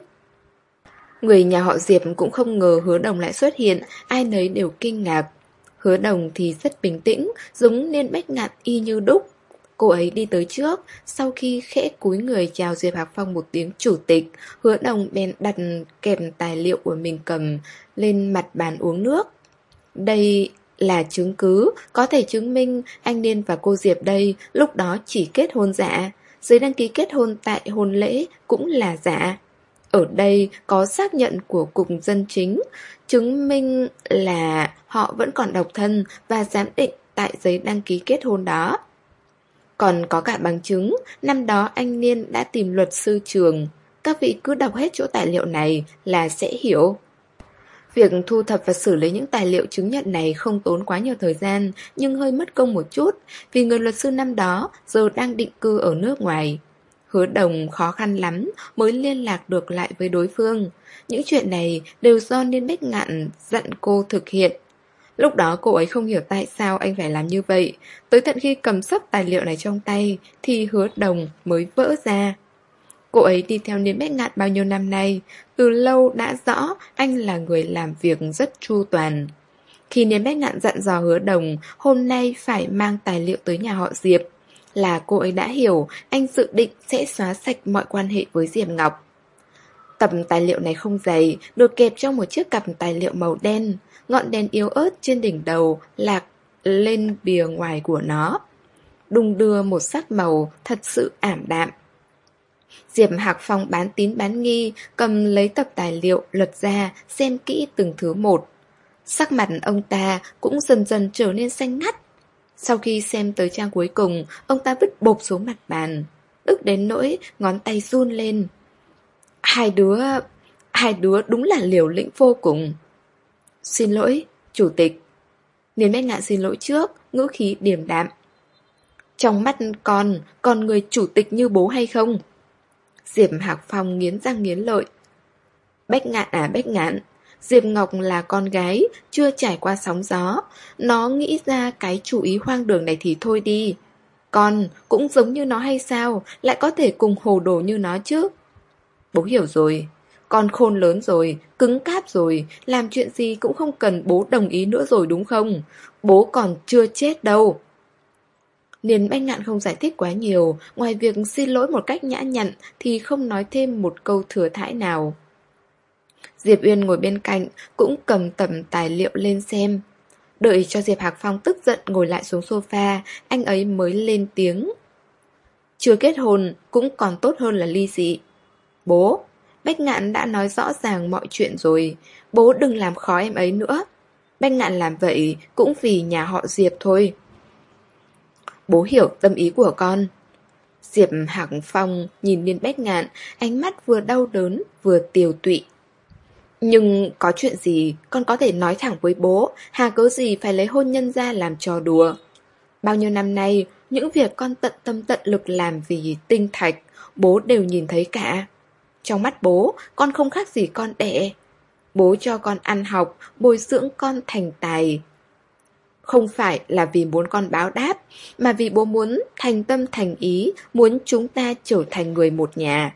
S1: Người nhà họ Diệp cũng không ngờ Hứa Đồng lại xuất hiện, ai nấy đều kinh ngạc. Hứa Đồng thì rất bình tĩnh, giống Niên Bách Ngạn y như đúc. Cô ấy đi tới trước, sau khi khẽ cúi người chào Diệp Hạc Phong một tiếng chủ tịch, Hứa Đồng bèn đặt kèm tài liệu của mình cầm lên mặt bàn uống nước. Đây là chứng cứ, có thể chứng minh anh Niên và cô Diệp đây lúc đó chỉ kết hôn giả. Giấy đăng ký kết hôn tại hôn lễ cũng là giả. Ở đây có xác nhận của Cục Dân Chính, chứng minh là họ vẫn còn độc thân và giám định tại giấy đăng ký kết hôn đó. Còn có cả bằng chứng, năm đó anh Niên đã tìm luật sư Trường. Các vị cứ đọc hết chỗ tài liệu này là sẽ hiểu. Việc thu thập và xử lý những tài liệu chứng nhận này không tốn quá nhiều thời gian, nhưng hơi mất công một chút, vì người luật sư năm đó giờ đang định cư ở nước ngoài. Hứa Đồng khó khăn lắm mới liên lạc được lại với đối phương. Những chuyện này đều do Niên Bách Ngạn dặn cô thực hiện. Lúc đó cô ấy không hiểu tại sao anh phải làm như vậy. Tới tận khi cầm sấp tài liệu này trong tay thì Hứa Đồng mới vỡ ra. Cô ấy đi theo Niên Bách Ngạn bao nhiêu năm nay, từ lâu đã rõ anh là người làm việc rất chu toàn. Khi Niên Bách Ngạn dặn dò Hứa Đồng hôm nay phải mang tài liệu tới nhà họ Diệp, là cô ấy đã hiểu anh dự định sẽ xóa sạch mọi quan hệ với Diệp Ngọc. Tập tài liệu này không dày, được kẹp trong một chiếc cặp tài liệu màu đen. Ngọn đèn yếu ớt trên đỉnh đầu lạc lên bìa ngoài của nó, đung đưa một sắc màu thật sự ảm đạm. Diệp Hạc Phong bán tín bán nghi, cầm lấy tập tài liệu lật ra, xem kỹ từng thứ một. Sắc mặt ông ta cũng dần dần trở nên xanh ngắt. Sau khi xem tới trang cuối cùng, ông ta vứt bộp xuống mặt bàn, ức đến nỗi ngón tay run lên. Hai đứa... Hai đứa đúng là liều lĩnh vô cùng. Xin lỗi, chủ tịch. Niên Bách Ngạn xin lỗi trước, ngữ khí điềm đạm. Trong mắt con, còn người chủ tịch như bố hay không? Diệp Hạc Phong nghiến răng nghiến lợi. Bách Ngạn à Bách Ngạn, Diệp Ngọc là con gái, chưa trải qua sóng gió. Nó nghĩ ra cái chủ ý hoang đường này thì thôi đi. Con cũng giống như nó hay sao, lại có thể cùng hồ đồ như nó chứ? Bố hiểu rồi. Con khôn lớn rồi, cứng cáp rồi, làm chuyện gì cũng không cần bố đồng ý nữa rồi đúng không? Bố còn chưa chết đâu. Niên Bách Ngạn không giải thích quá nhiều, ngoài việc xin lỗi một cách nhã nhặn thì không nói thêm một câu thừa thãi nào. Diệp Uyên ngồi bên cạnh cũng cầm tầm tài liệu lên xem. Đợi cho Diệp Hạc Phong tức giận ngồi lại xuống sofa, anh ấy mới lên tiếng. Chưa kết hôn cũng còn tốt hơn là ly dị. Bố, Bách Ngạn đã nói rõ ràng mọi chuyện rồi, bố đừng làm khó em ấy nữa. Bách Ngạn làm vậy cũng vì nhà họ Diệp thôi. Bố hiểu tâm ý của con. Diệp Hạc Phong nhìn Niên Bách Ngạn, ánh mắt vừa đau đớn vừa tiều tụy. Nhưng có chuyện gì con có thể nói thẳng với bố, hà cớ gì phải lấy hôn nhân ra làm trò đùa. Bao nhiêu năm nay, những việc con tận tâm tận lực làm vì tinh thạch, bố đều nhìn thấy cả. Trong mắt bố, con không khác gì con đẻ. Bố cho con ăn học, bồi dưỡng con thành tài. Không phải là vì muốn con báo đáp, mà vì bố muốn thành tâm thành ý, muốn chúng ta trở thành người một nhà.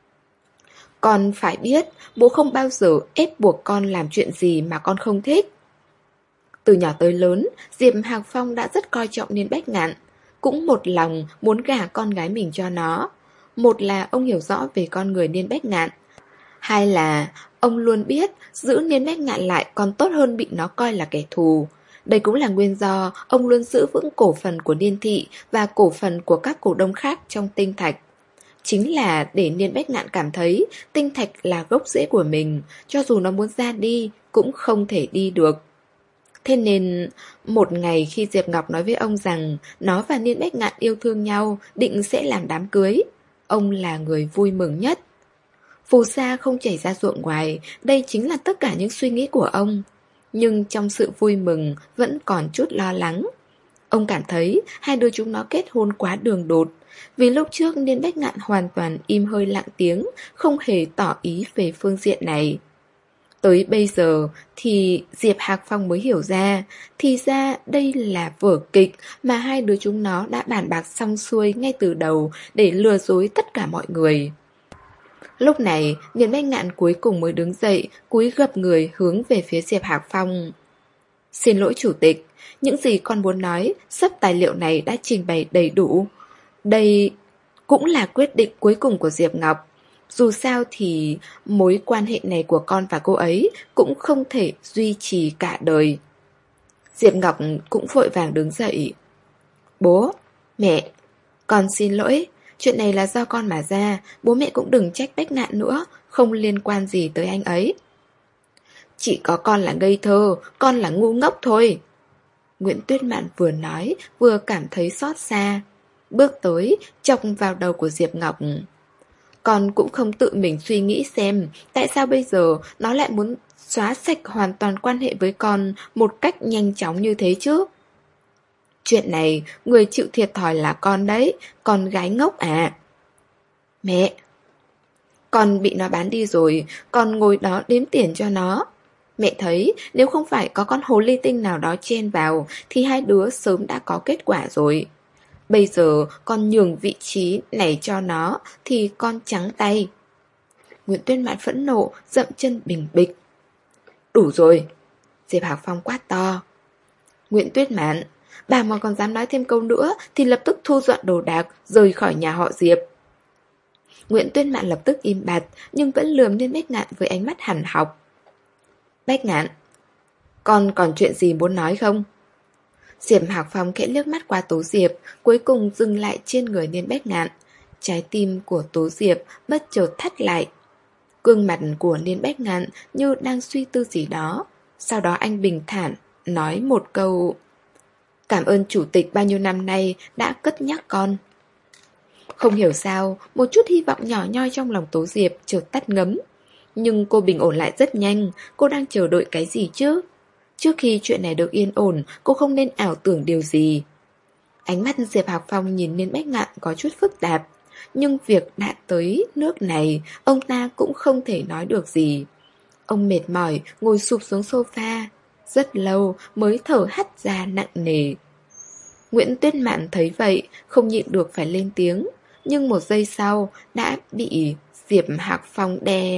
S1: Con phải biết, bố không bao giờ ép buộc con làm chuyện gì mà con không thích. Từ nhỏ tới lớn, Diệp Hạc Phong đã rất coi trọng Niên Bách Ngạn, cũng một lòng muốn gả con gái mình cho nó. Một là ông hiểu rõ về con người Niên Bách Ngạn, hai là ông luôn biết giữ Niên Bách Ngạn lại còn tốt hơn bị nó coi là kẻ thù. Đây cũng là nguyên do ông luôn giữ vững cổ phần của Niên Thị và cổ phần của các cổ đông khác trong Tinh Thạch. Chính là để Niên Bách Ngạn cảm thấy Tinh Thạch là gốc rễ của mình, cho dù nó muốn ra đi cũng không thể đi được. Thế nên, một ngày khi Diệp Ngọc nói với ông rằng nó và Niên Bách Ngạn yêu thương nhau, định sẽ làm đám cưới, ông là người vui mừng nhất. Phù sa không chảy ra ruộng ngoài, đây chính là tất cả những suy nghĩ của ông. Nhưng trong sự vui mừng vẫn còn chút lo lắng. Ông cảm thấy hai đứa chúng nó kết hôn quá đường đột. Vì lúc trước Niên Bách Ngạn hoàn toàn im hơi lặng tiếng, không hề tỏ ý về phương diện này. Tới bây giờ thì Diệp Hạc Phong mới hiểu ra, thì ra đây là vở kịch mà hai đứa chúng nó đã bàn bạc xong xuôi ngay từ đầu để lừa dối tất cả mọi người. Lúc này, Niên Bách Ngạn cuối cùng mới đứng dậy, cúi gập người hướng về phía Diệp Hạc Phong. Xin lỗi chủ tịch, những gì con muốn nói, sắp tài liệu này đã trình bày đầy đủ. Đây cũng là quyết định cuối cùng của Diệp Ngọc. Dù sao thì mối quan hệ này của con và cô ấy cũng không thể duy trì cả đời. Diệp Ngọc cũng vội vàng đứng dậy. Bố, mẹ, con xin lỗi. Chuyện này là do con mà ra. Bố mẹ cũng đừng trách Bách Ngạn nữa, không liên quan gì tới anh ấy. Chỉ có con là ngây thơ, con là ngu ngốc thôi. Nguyễn Tuyết Mạn vừa nói vừa cảm thấy xót xa. Bước tới, chọc vào đầu của Diệp Ngọc. Con cũng không tự mình suy nghĩ xem tại sao bây giờ nó lại muốn xóa sạch hoàn toàn quan hệ với con một cách nhanh chóng như thế chứ. Chuyện này, người chịu thiệt thòi là con đấy, con gái ngốc à. Mẹ, con bị nó bán đi rồi, con ngồi đó đếm tiền cho nó. Mẹ thấy nếu không phải có con hồ ly tinh nào đó chen vào thì hai đứa sớm đã có kết quả rồi. Bây giờ con nhường vị trí này cho nó thì con trắng tay. Nguyễn Tuyết Mạn phẫn nộ, dậm chân bình bịch. Đủ rồi. Diệp Hạc Phong quát to. Nguyễn Tuyết Mạn, bà mà còn dám nói thêm câu nữa thì lập tức thu dọn đồ đạc, rời khỏi nhà họ Diệp. Nguyễn Tuyết Mạn lập tức im bặt, nhưng vẫn lườm lên Bách Ngạn với ánh mắt hằn học. Bách Ngạn, con còn chuyện gì muốn nói không? Diệp Hạc Phong khẽ liếc mắt qua Tố Diệp, cuối cùng dừng lại trên người Niên Bách Ngạn. Trái tim của Tố Diệp bất chợt thắt lại. Gương mặt của Niên Bách Ngạn như đang suy tư gì đó. Sau đó anh bình thản nói một câu: Cảm ơn chủ tịch bao nhiêu năm nay đã cất nhắc con. Không hiểu sao, một chút hy vọng nhỏ nhoi trong lòng Tố Diệp chợt tắt ngấm. Nhưng cô bình ổn lại rất nhanh. Cô đang chờ đợi cái gì chứ? Trước khi chuyện này được yên ổn, cô không nên ảo tưởng điều gì. Ánh mắt Diệp Hạc Phong nhìn Niên Bách Ngạn có chút phức tạp. Nhưng việc đã tới nước này, ông ta cũng không thể nói được gì. Ông mệt mỏi ngồi sụp xuống sofa, rất lâu mới thở hắt ra nặng nề. Nguyễn Tuyết Mạn thấy vậy, không nhịn được phải lên tiếng. Nhưng một giây sau đã bị Diệp Hạc Phong đè.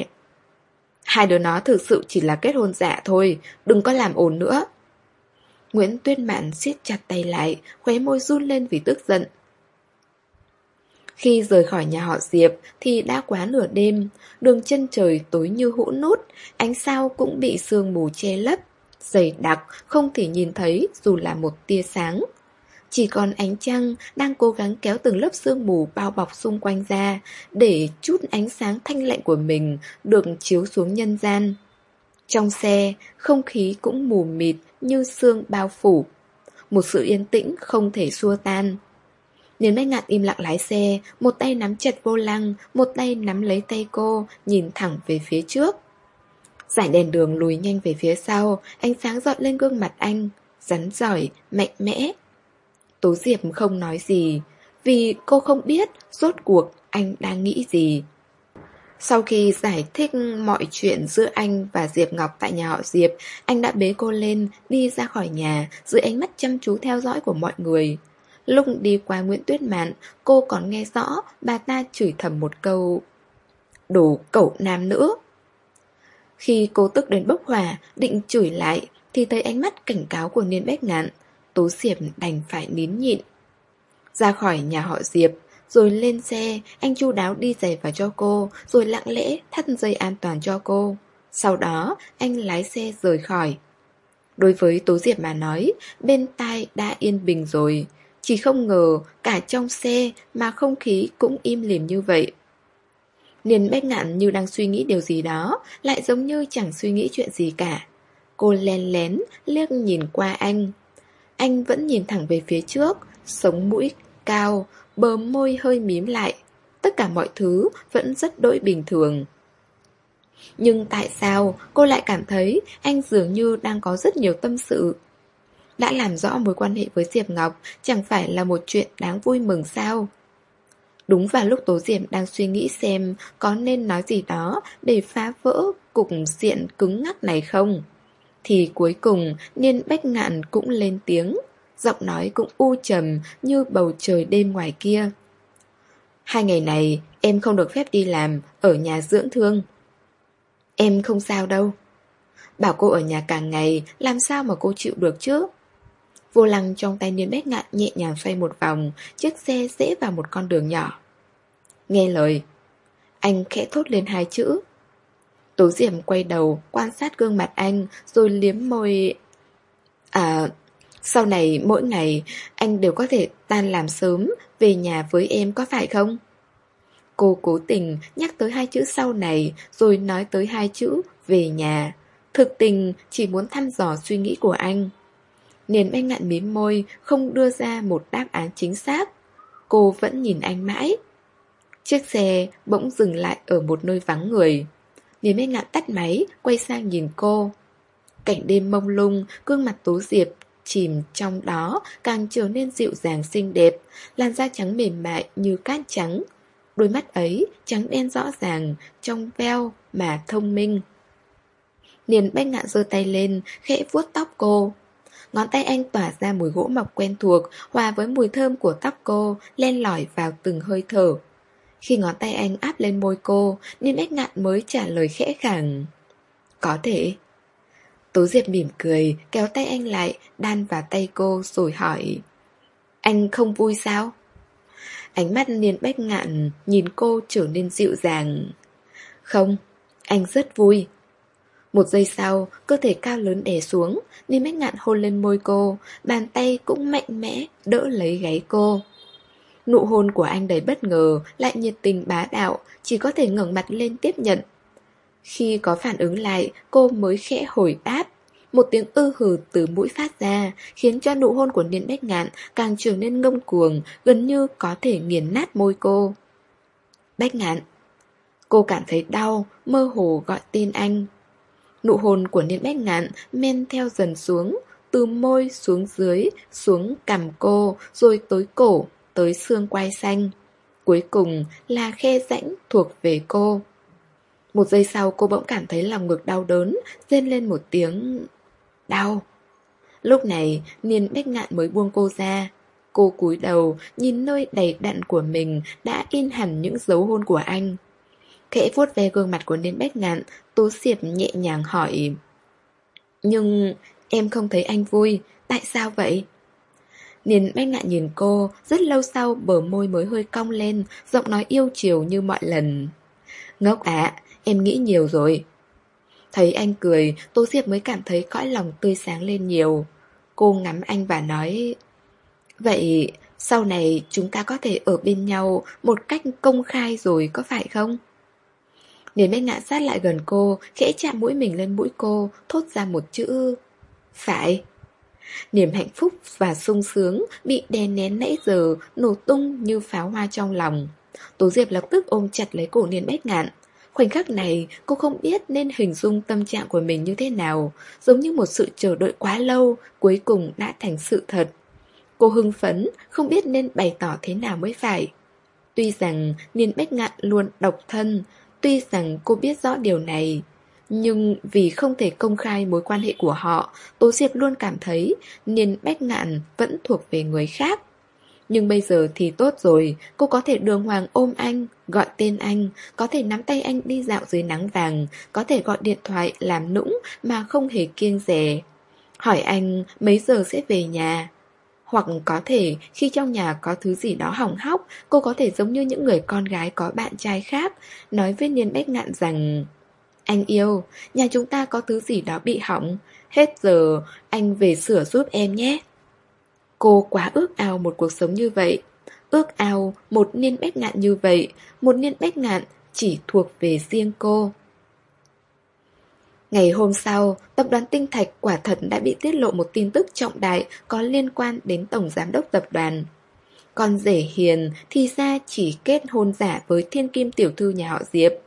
S1: Hai đứa nó thực sự chỉ là kết hôn giả thôi, đừng có làm ồn nữa. Nguyễn Tuyết Mạn siết chặt tay lại, khóe môi run lên vì tức giận. Khi rời khỏi nhà họ Diệp thì đã quá nửa đêm, đường chân trời tối như hũ nút, ánh sao cũng bị sương mù che lấp, dày đặc, không thể nhìn thấy dù là một tia sáng. Chỉ còn ánh trăng đang cố gắng kéo từng lớp sương mù bao bọc xung quanh ra, để chút ánh sáng thanh lạnh của mình được chiếu xuống nhân gian. Trong xe, không khí cũng mù mịt như sương bao phủ. Một sự yên tĩnh không thể xua tan. Niên Bách Ngạn im lặng lái xe, một tay nắm chặt vô lăng, một tay nắm lấy tay cô, nhìn thẳng về phía trước. Dải đèn đường lùi nhanh về phía sau, ánh sáng dọi lên gương mặt anh, rắn rỏi, mạnh mẽ. Tố Diệp không nói gì, vì cô không biết rốt cuộc anh đang nghĩ gì. Sau khi giải thích mọi chuyện giữa anh và Diệp Ngọc tại nhà họ Diệp, anh đã bế cô lên, đi ra khỏi nhà, dưới ánh mắt chăm chú theo dõi của mọi người. Lúc đi qua Nguyễn Tuyết Mạn, cô còn nghe rõ bà ta chửi thầm một câu: Đồ cẩu nam nữ. Khi cô tức đến bốc hỏa, định chửi lại, thì thấy ánh mắt cảnh cáo của Niên Bách Ngạn. Tố Diệp đành phải nín nhịn. Ra khỏi nhà họ Diệp, rồi lên xe, anh chu đáo đi giày vào cho cô, rồi lặng lẽ thắt dây an toàn cho cô. Sau đó, anh lái xe rời khỏi. Đối với Tố Diệp mà nói, bên tai đã yên bình rồi. Chỉ không ngờ cả trong xe mà không khí cũng im lìm như vậy. Niên Bách Ngạn như đang suy nghĩ điều gì đó, lại giống như chẳng suy nghĩ chuyện gì cả. Cô len lén liếc nhìn qua anh. Anh vẫn nhìn thẳng về phía trước, sống mũi cao, bờ môi hơi mím lại. Tất cả mọi thứ vẫn rất đỗi bình thường. Nhưng tại sao cô lại cảm thấy anh dường như đang có rất nhiều tâm sự? Đã làm rõ mối quan hệ với Diệp Ngọc chẳng phải là một chuyện đáng vui mừng sao? Đúng vào lúc Tố Diệp đang suy nghĩ xem có nên nói gì đó để phá vỡ cục diện cứng ngắc này không, thì cuối cùng Niên Bách Ngạn cũng lên tiếng, giọng nói cũng u trầm như bầu trời đêm ngoài kia. Hai ngày này em không được phép đi làm, ở nhà dưỡng thương. Em không sao đâu. Bảo cô ở nhà cả ngày, làm sao mà cô chịu được chứ? Vô lăng trong tay Niên Bách Ngạn nhẹ nhàng xoay một vòng, chiếc xe rẽ vào một con đường nhỏ. Nghe lời. Anh khẽ thốt lên hai chữ. Tố Diệp quay đầu, quan sát gương mặt anh, rồi liếm môi. À, sau này mỗi ngày anh đều có thể tan làm sớm, về nhà với em có phải không? Cô cố tình nhắc tới hai chữ sau này, rồi nói tới hai chữ về nhà. Thực tình chỉ muốn thăm dò suy nghĩ của anh. Niên Bách Ngạn mím môi, không đưa ra một đáp án chính xác. Cô vẫn nhìn anh mãi. Chiếc xe bỗng dừng lại ở một nơi vắng người. Niên Bách Ngạn tắt máy, quay sang nhìn cô. Cảnh đêm mông lung, gương mặt Tố Diệp chìm trong đó càng trở nên dịu dàng xinh đẹp, làn da trắng mềm mại như cát trắng. Đôi mắt ấy trắng đen rõ ràng, trong veo mà thông minh. Niên Bách Ngạn giơ tay lên, khẽ vuốt tóc cô. Ngón tay anh tỏa ra mùi gỗ mộc quen thuộc, hòa với mùi thơm của tóc cô, len lỏi vào từng hơi thở. Khi ngón tay anh áp lên môi cô, Niên Bách Ngạn mới trả lời khẽ khàng. Có thể. Tố Diệp mỉm cười, kéo tay anh lại, đan vào tay cô rồi hỏi. Anh không vui sao? Ánh mắt Niên Bách Ngạn nhìn cô trở nên dịu dàng. Không, anh rất vui. Một giây sau, cơ thể cao lớn đè xuống, Niên Bách Ngạn hôn lên môi cô, bàn tay cũng mạnh mẽ đỡ lấy gáy cô. Nụ hôn của anh đầy bất ngờ, lại nhiệt tình bá đạo, chỉ có thể ngẩng mặt lên tiếp nhận. Khi có phản ứng lại, cô mới khẽ hồi đáp. Một tiếng ư hừ từ mũi phát ra, khiến cho nụ hôn của Niên Bách Ngạn càng trở nên ngông cuồng, gần như có thể nghiền nát môi cô. Bách Ngạn. Cô cảm thấy đau, mơ hồ gọi tên anh. Nụ hôn của Niên Bách Ngạn men theo dần xuống, từ môi xuống dưới, xuống cằm cô, rồi tới cổ, tới xương quai xanh. Cuối cùng là khe rãnh thuộc về cô. Một giây sau cô bỗng cảm thấy lòng ngực đau đớn, rên lên một tiếng đau. Lúc này Niên Bách Ngạn mới buông cô ra. Cô cúi đầu nhìn nơi đầy đặn của mình đã in hẳn những dấu hôn của anh. Khẽ vuốt ve gương mặt của Niên Bách Ngạn, Tố Diệp nhẹ nhàng hỏi. Nhưng em không thấy anh vui, tại sao vậy? Niên Bách Ngạn nhìn cô, rất lâu sau bờ môi mới hơi cong lên, giọng nói yêu chiều như mọi lần. Ngốc ạ, em nghĩ nhiều rồi. Thấy anh cười, Tố Diệp mới cảm thấy cõi lòng tươi sáng lên nhiều. Cô ngắm anh và nói. Vậy sau này chúng ta có thể ở bên nhau một cách công khai rồi có phải không? Niên Bách Ngạn sát lại gần cô, khẽ chạm mũi mình lên mũi cô, thốt ra một chữ. Phải. Niềm hạnh phúc và sung sướng bị đè nén nãy giờ nổ tung như pháo hoa trong lòng. Tố Diệp lập tức ôm chặt lấy cổ Niên Bách Ngạn. Khoảnh khắc này cô không biết nên hình dung tâm trạng của mình như thế nào, giống như một sự chờ đợi quá lâu cuối cùng đã thành sự thật. Cô hưng phấn, không biết nên bày tỏ thế nào mới phải. Tuy rằng Niên Bách Ngạn luôn độc thân, tuy rằng cô biết rõ điều này, nhưng vì không thể công khai mối quan hệ của họ, Tố Diệp luôn cảm thấy Niên Bách Ngạn vẫn thuộc về người khác. Nhưng bây giờ thì tốt rồi, cô có thể đường hoàng ôm anh, gọi tên anh, có thể nắm tay anh đi dạo dưới nắng vàng, có thể gọi điện thoại làm nũng mà không hề kiêng dè. Hỏi anh mấy giờ sẽ về nhà. Hoặc có thể khi trong nhà có thứ gì đó hỏng hóc, cô có thể giống như những người con gái có bạn trai khác, nói với Niên Bách Ngạn rằng: Anh yêu, nhà chúng ta có thứ gì đó bị hỏng, hết giờ anh về sửa giúp em nhé. Cô quá ước ao một cuộc sống như vậy, ước ao một Niên Bách Ngạn như vậy, một Niên Bách Ngạn chỉ thuộc về riêng cô. Ngày hôm sau, tập đoàn Tinh Thạch quả thật đã bị tiết lộ một tin tức trọng đại có liên quan đến tổng giám đốc tập đoàn. Con rể Hiền thì ra chỉ kết hôn giả với thiên kim tiểu thư nhà họ Diệp.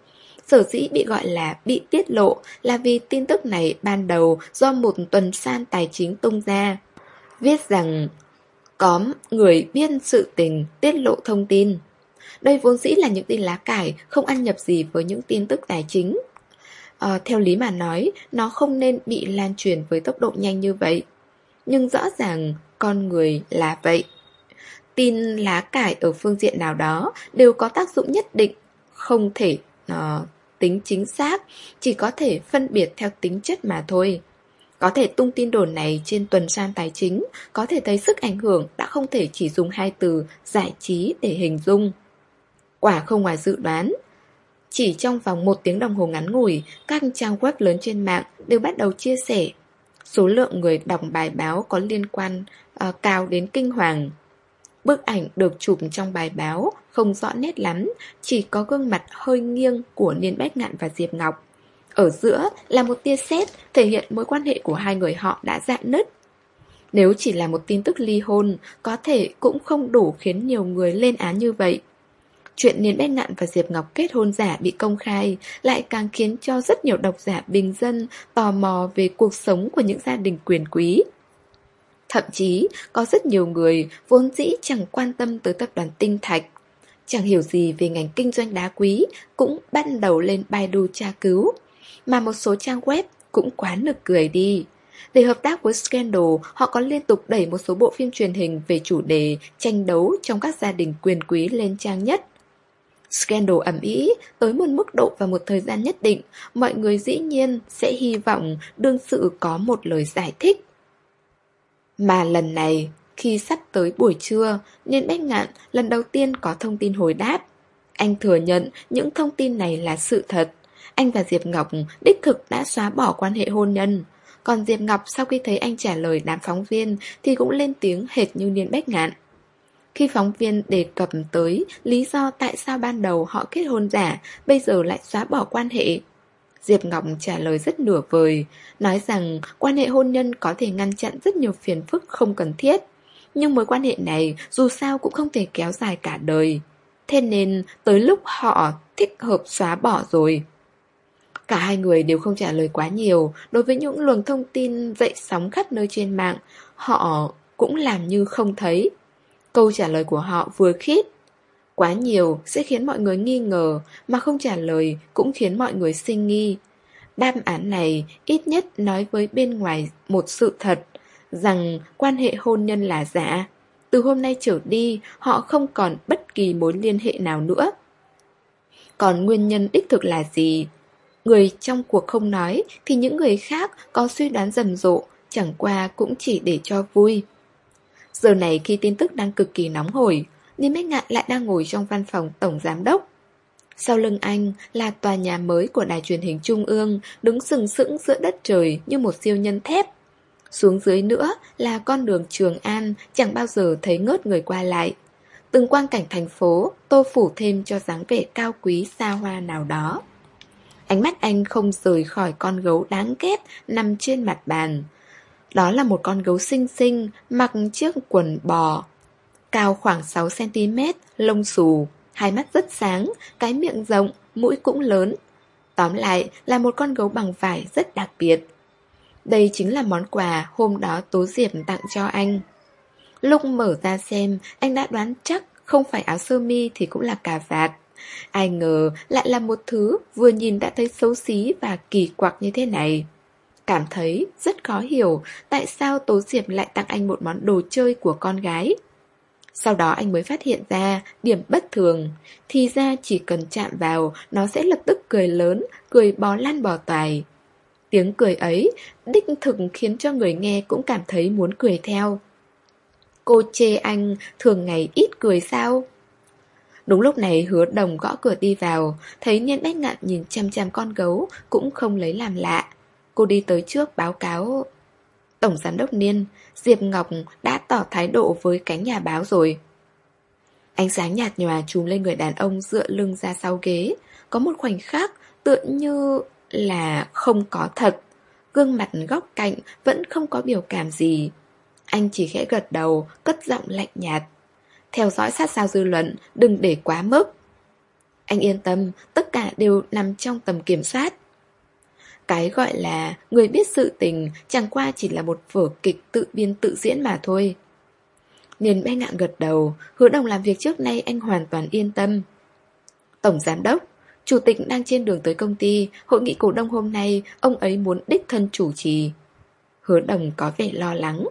S1: Sở dĩ bị gọi là bị tiết lộ là vì tin tức này ban đầu do một tuần san tài chính tung ra, viết rằng có người biên sự tình tiết lộ thông tin. Đây vốn dĩ là những tin lá cải, không ăn nhập gì với những tin tức tài chính. Ờ, theo lý mà nói, nó không nên bị lan truyền với tốc độ nhanh như vậy. Nhưng rõ ràng con người là vậy. Tin lá cải ở phương diện nào đó đều có tác dụng nhất định, không thể uh, tính chính xác, chỉ có thể phân biệt theo tính chất mà thôi. Có thể tung tin đồn này trên tuần san tài chính, có thể thấy sức ảnh hưởng đã không thể chỉ dùng hai từ giải trí để hình dung. Quả không ngoài dự đoán. Chỉ trong vòng một tiếng đồng hồ ngắn ngủi, các trang web lớn trên mạng đều bắt đầu chia sẻ. Số lượng người đọc bài báo có liên quan uh, cao đến kinh hoàng. Bức ảnh được chụp trong bài báo không rõ nét lắm, chỉ có gương mặt hơi nghiêng của Niên Bách Ngạn và Diệp Ngọc. Ở giữa là một tia sét thể hiện mối quan hệ của hai người họ đã rạn nứt. Nếu chỉ là một tin tức ly hôn, có thể cũng không đủ khiến nhiều người lên án như vậy. Chuyện Niên Bách Ngạn và Diệp Ngọc kết hôn giả bị công khai lại càng khiến cho rất nhiều độc giả bình dân tò mò về cuộc sống của những gia đình quyền quý. Thậm chí có rất nhiều người vốn dĩ chẳng quan tâm tới tập đoàn Tinh Thạch, chẳng hiểu gì về ngành kinh doanh đá quý, cũng bắt đầu lên Baidu tra cứu. Mà một số trang web cũng quá nực cười đi. Để hợp tác với Scandal, họ có liên tục đẩy một số bộ phim truyền hình về chủ đề tranh đấu trong các gia đình quyền quý lên trang nhất. Scandal ầm ĩ tới một mức độ và một thời gian nhất định, mọi người dĩ nhiên sẽ hy vọng đương sự có một lời giải thích. Mà lần này, khi sắp tới buổi trưa, Niên Bách Ngạn lần đầu tiên có thông tin hồi đáp. Anh thừa nhận những thông tin này là sự thật. Anh và Diệp Ngọc đích thực đã xóa bỏ quan hệ hôn nhân. Còn Diệp Ngọc sau khi thấy anh trả lời đám phóng viên thì cũng lên tiếng hệt như Niên Bách Ngạn. Khi phóng viên đề cập tới lý do tại sao ban đầu họ kết hôn giả, bây giờ lại xóa bỏ quan hệ, Diệp Ngọc trả lời rất nửa vời, nói rằng quan hệ hôn nhân có thể ngăn chặn rất nhiều phiền phức không cần thiết. Nhưng mối quan hệ này dù sao cũng không thể kéo dài cả đời. Thế nên tới lúc họ thích hợp xóa bỏ rồi. Cả hai người đều không trả lời quá nhiều. Đối với những luồng thông tin dậy sóng khắp nơi trên mạng, họ cũng làm như không thấy. Câu trả lời của họ vừa khít. Quá nhiều sẽ khiến mọi người nghi ngờ, mà không trả lời cũng khiến mọi người sinh nghi. Đáp án này ít nhất nói với bên ngoài một sự thật, rằng quan hệ hôn nhân là giả. Từ hôm nay trở đi, họ không còn bất kỳ mối liên hệ nào nữa. Còn nguyên nhân đích thực là gì? Người trong cuộc không nói, thì những người khác có suy đoán rầm rộ, chẳng qua cũng chỉ để cho vui. Giờ này khi tin tức đang cực kỳ nóng hổi, Niên Bách Ngạn lại đang ngồi trong văn phòng tổng giám đốc. Sau lưng anh là tòa nhà mới của đài truyền hình trung ương, đứng sừng sững giữa đất trời như một siêu nhân thép. Xuống dưới nữa là con đường Trường An, chẳng bao giờ thấy ngớt người qua lại. Từng quang cảnh thành phố tô phủ thêm cho dáng vẻ cao quý xa hoa nào đó. Ánh mắt anh không rời khỏi con gấu đáng ghét nằm trên mặt bàn. Đó là một con gấu xinh xinh, mặc chiếc quần bò, cao khoảng sáu xăng ti mét, lông xù, hai mắt rất sáng, cái miệng rộng, mũi cũng lớn. Tóm lại là một con gấu bằng vải rất đặc biệt. Đây chính là món quà hôm đó Tố Diệp tặng cho anh. Lúc mở ra xem, anh đã đoán chắc không phải áo sơ mi thì cũng là cà vạt. Ai ngờ lại là một thứ vừa nhìn đã thấy xấu xí và kỳ quặc như thế này. Cảm thấy rất khó hiểu tại sao Tố Diệp lại tặng anh một món đồ chơi của con gái. Sau đó anh mới phát hiện ra điểm bất thường. Thì ra chỉ cần chạm vào, nó sẽ lập tức cười lớn, cười bò lăn bò toài. Tiếng cười ấy đích thực khiến cho người nghe cũng cảm thấy muốn cười theo. Cô chê anh thường ngày ít cười sao? Đúng lúc này Hứa Đồng gõ cửa đi vào, thấy Niên Bách Ngạn nhìn chăm chăm con gấu, cũng không lấy làm lạ. Cô đi tới trước báo cáo: Tổng giám đốc Niên, Diệp Ngọc đã tỏ thái độ với cánh nhà báo rồi. Ánh sáng nhạt nhòa trùm lên người đàn ông dựa lưng ra sau ghế. Có một khoảnh khắc tựa như là không có thật. Gương mặt góc cạnh vẫn không có biểu cảm gì. Anh chỉ khẽ gật đầu, cất giọng lạnh nhạt: Theo dõi sát sao dư luận, đừng để quá mức. Anh yên tâm, tất cả đều nằm trong tầm kiểm soát. Cái gọi là người biết sự tình chẳng qua chỉ là một vở kịch tự biên tự diễn mà thôi. Niên Bách Ngạn gật đầu, Hứa Đồng làm việc trước nay anh hoàn toàn yên tâm. Tổng giám đốc, chủ tịch đang trên đường tới công ty, hội nghị cổ đông hôm nay, ông ấy muốn đích thân chủ trì. Hứa Đồng có vẻ lo lắng.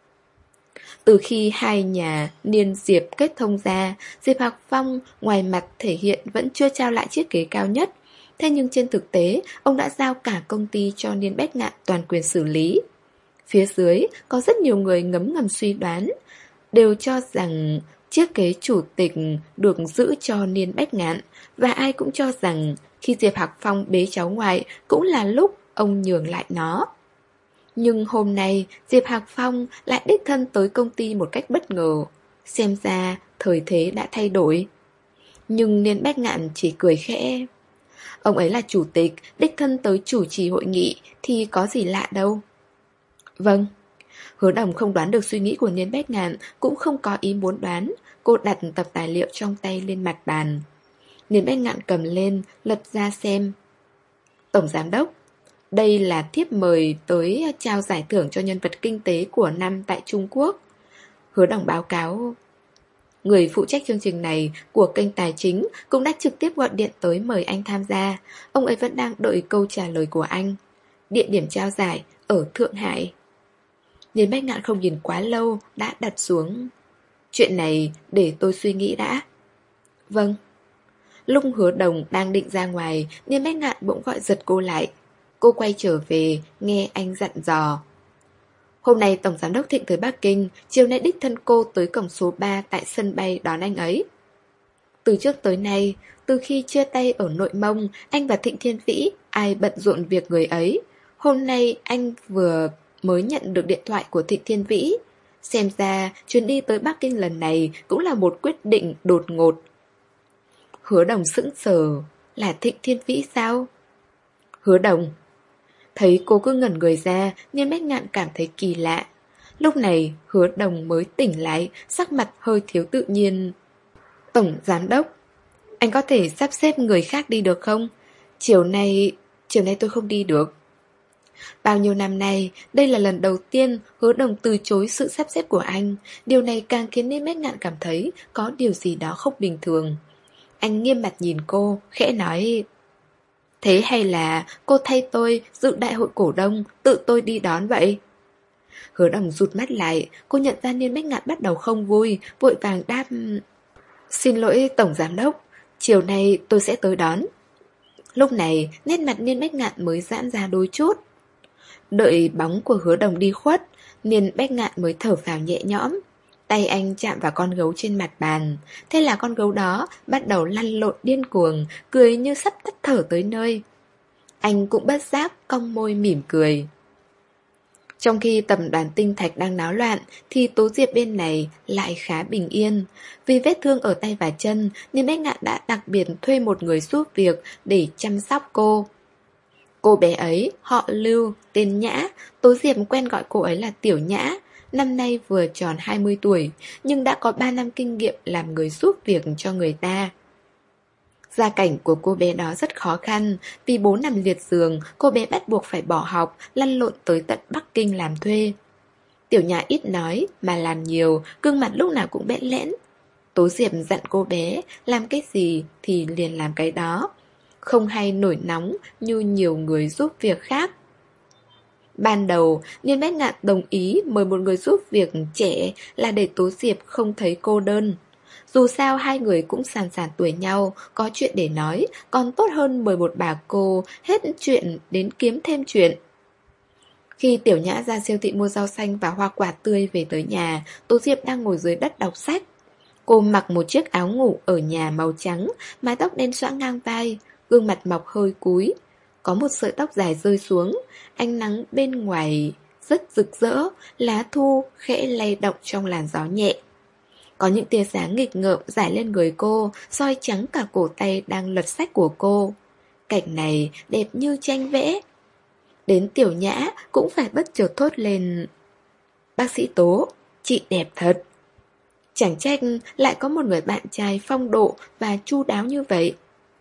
S1: Từ khi hai nhà Niên Diệp kết thông ra, Diệp Hạc Phong ngoài mặt thể hiện vẫn chưa trao lại chiếc ghế cao nhất. Thế nhưng trên thực tế, ông đã giao cả công ty cho Niên Bách Ngạn toàn quyền xử lý. Phía dưới có rất nhiều người ngấm ngầm suy đoán, đều cho rằng chiếc ghế chủ tịch được giữ cho Niên Bách Ngạn, và ai cũng cho rằng khi Diệp Hạc Phong bế cháu ngoại cũng là lúc ông nhường lại nó. Nhưng hôm nay Diệp Hạc Phong lại đích thân tới công ty một cách bất ngờ. Xem ra thời thế đã thay đổi. Nhưng Niên Bách Ngạn chỉ cười khẽ. Ông ấy là chủ tịch, đích thân tới chủ trì hội nghị thì có gì lạ đâu. Vâng. Hứa Đồng không đoán được suy nghĩ của Niên Bách Ngạn, cũng không có ý muốn đoán. Cô đặt tập tài liệu trong tay lên mặt bàn. Niên Bách Ngạn cầm lên, lật ra xem. Tổng giám đốc, đây là thiếp mời tới trao giải thưởng cho nhân vật kinh tế của năm tại Trung Quốc. Hứa Đồng báo cáo. Người phụ trách chương trình này của kênh tài chính cũng đã trực tiếp gọi điện tới mời anh tham gia. Ông ấy vẫn đang đợi câu trả lời của anh. Địa điểm trao giải ở Thượng Hải. Niên Bách Ngạn không nhìn quá lâu, đã đặt xuống. Chuyện này để tôi suy nghĩ đã. Vâng. Lúc Hứa Đồng đang định ra ngoài, Niên Bách Ngạn bỗng gọi giật cô lại. Cô quay trở về, nghe anh dặn dò. Hôm nay Tổng Giám đốc Thịnh tới Bắc Kinh, chiều nay đích thân cô tới cổng số ba tại sân bay đón anh ấy. Từ trước tới nay, từ khi chia tay ở Nội Mông, anh và Thịnh Thiên Vĩ ai bận rộn việc người ấy. Hôm nay anh vừa mới nhận được điện thoại của Thịnh Thiên Vĩ. Xem ra chuyến đi tới Bắc Kinh lần này cũng là một quyết định đột ngột. Hứa Đồng sững sờ. Là Thịnh Thiên Vĩ sao? Hứa Đồng. Thấy cô cứ ngẩn người ra, Niên Bách Ngạn cảm thấy kỳ lạ. Lúc này Hứa Đồng mới tỉnh lại, sắc mặt hơi thiếu tự nhiên. Tổng giám đốc, anh có thể sắp xếp người khác đi được không? Chiều nay, chiều nay tôi không đi được. Bao nhiêu năm nay, đây là lần đầu tiên Hứa Đồng từ chối sự sắp xếp của anh. Điều này càng khiến Niên Bách Ngạn cảm thấy có điều gì đó không bình thường. Anh nghiêm mặt nhìn cô, khẽ nói. Thế hay là cô thay tôi dự đại hội cổ đông, tự tôi đi đón vậy? Hứa Đồng rụt mắt lại, cô nhận ra Niên Bách Ngạn bắt đầu không vui, vội vàng đáp. Xin lỗi Tổng Giám đốc, chiều nay tôi sẽ tới đón. Lúc này, nét mặt Niên Bách Ngạn mới giãn ra đôi chút. Đợi bóng của Hứa Đồng đi khuất, Niên Bách Ngạn mới thở phào nhẹ nhõm. Tay anh chạm vào con gấu trên mặt bàn. Thế là con gấu đó bắt đầu lăn lộn điên cuồng, cười như sắp tắt thở tới nơi. Anh cũng bất giác cong môi mỉm cười. Trong khi tập đoàn Tinh Thạch đang náo loạn, thì Tố Diệp bên này lại khá bình yên. Vì vết thương ở tay và chân, nên Bách Ngạn đã đặc biệt thuê một người giúp việc để chăm sóc cô. Cô bé ấy, họ Lưu, tên Nhã. Tố Diệp quen gọi cô ấy là Tiểu Nhã. Năm nay vừa tròn hai mươi tuổi, nhưng đã có ba năm kinh nghiệm làm người giúp việc cho người ta. Gia cảnh của cô bé đó rất khó khăn. Vì bố nằm liệt giường, cô bé bắt buộc phải bỏ học, lăn lộn tới tận Bắc Kinh làm thuê. Tiểu Nhã ít nói mà làm nhiều, gương mặt lúc nào cũng bẽn lẽn. Tố Diệp dặn cô bé làm cái gì thì liền làm cái đó, không hay nổi nóng như nhiều người giúp việc khác. Ban đầu, Niên Bách Ngạn đồng ý mời một người giúp việc trẻ là để Tố Diệp không thấy cô đơn. Dù sao hai người cũng sàn sàn tuổi nhau, có chuyện để nói, còn tốt hơn mời một bà cô hết chuyện đến kiếm thêm chuyện. Khi Tiểu Nhã ra siêu thị mua rau xanh và hoa quả tươi về tới nhà, Tố Diệp đang ngồi dưới đất đọc sách. Cô mặc một chiếc áo ngủ ở nhà màu trắng, mái tóc đen xõa ngang vai, gương mặt mọc hơi cúi. Có một sợi tóc dài rơi xuống, ánh nắng bên ngoài rất rực rỡ, lá thu khẽ lay động trong làn gió nhẹ. Có những tia sáng nghịch ngợm rải lên người cô, soi trắng cả cổ tay đang lật sách của cô. Cảnh này đẹp như tranh vẽ. Đến Tiểu Nhã cũng phải bất chợt thốt lên. Bác sĩ Tố, chị đẹp thật. Chẳng trách lại có một người bạn trai phong độ và chu đáo như vậy.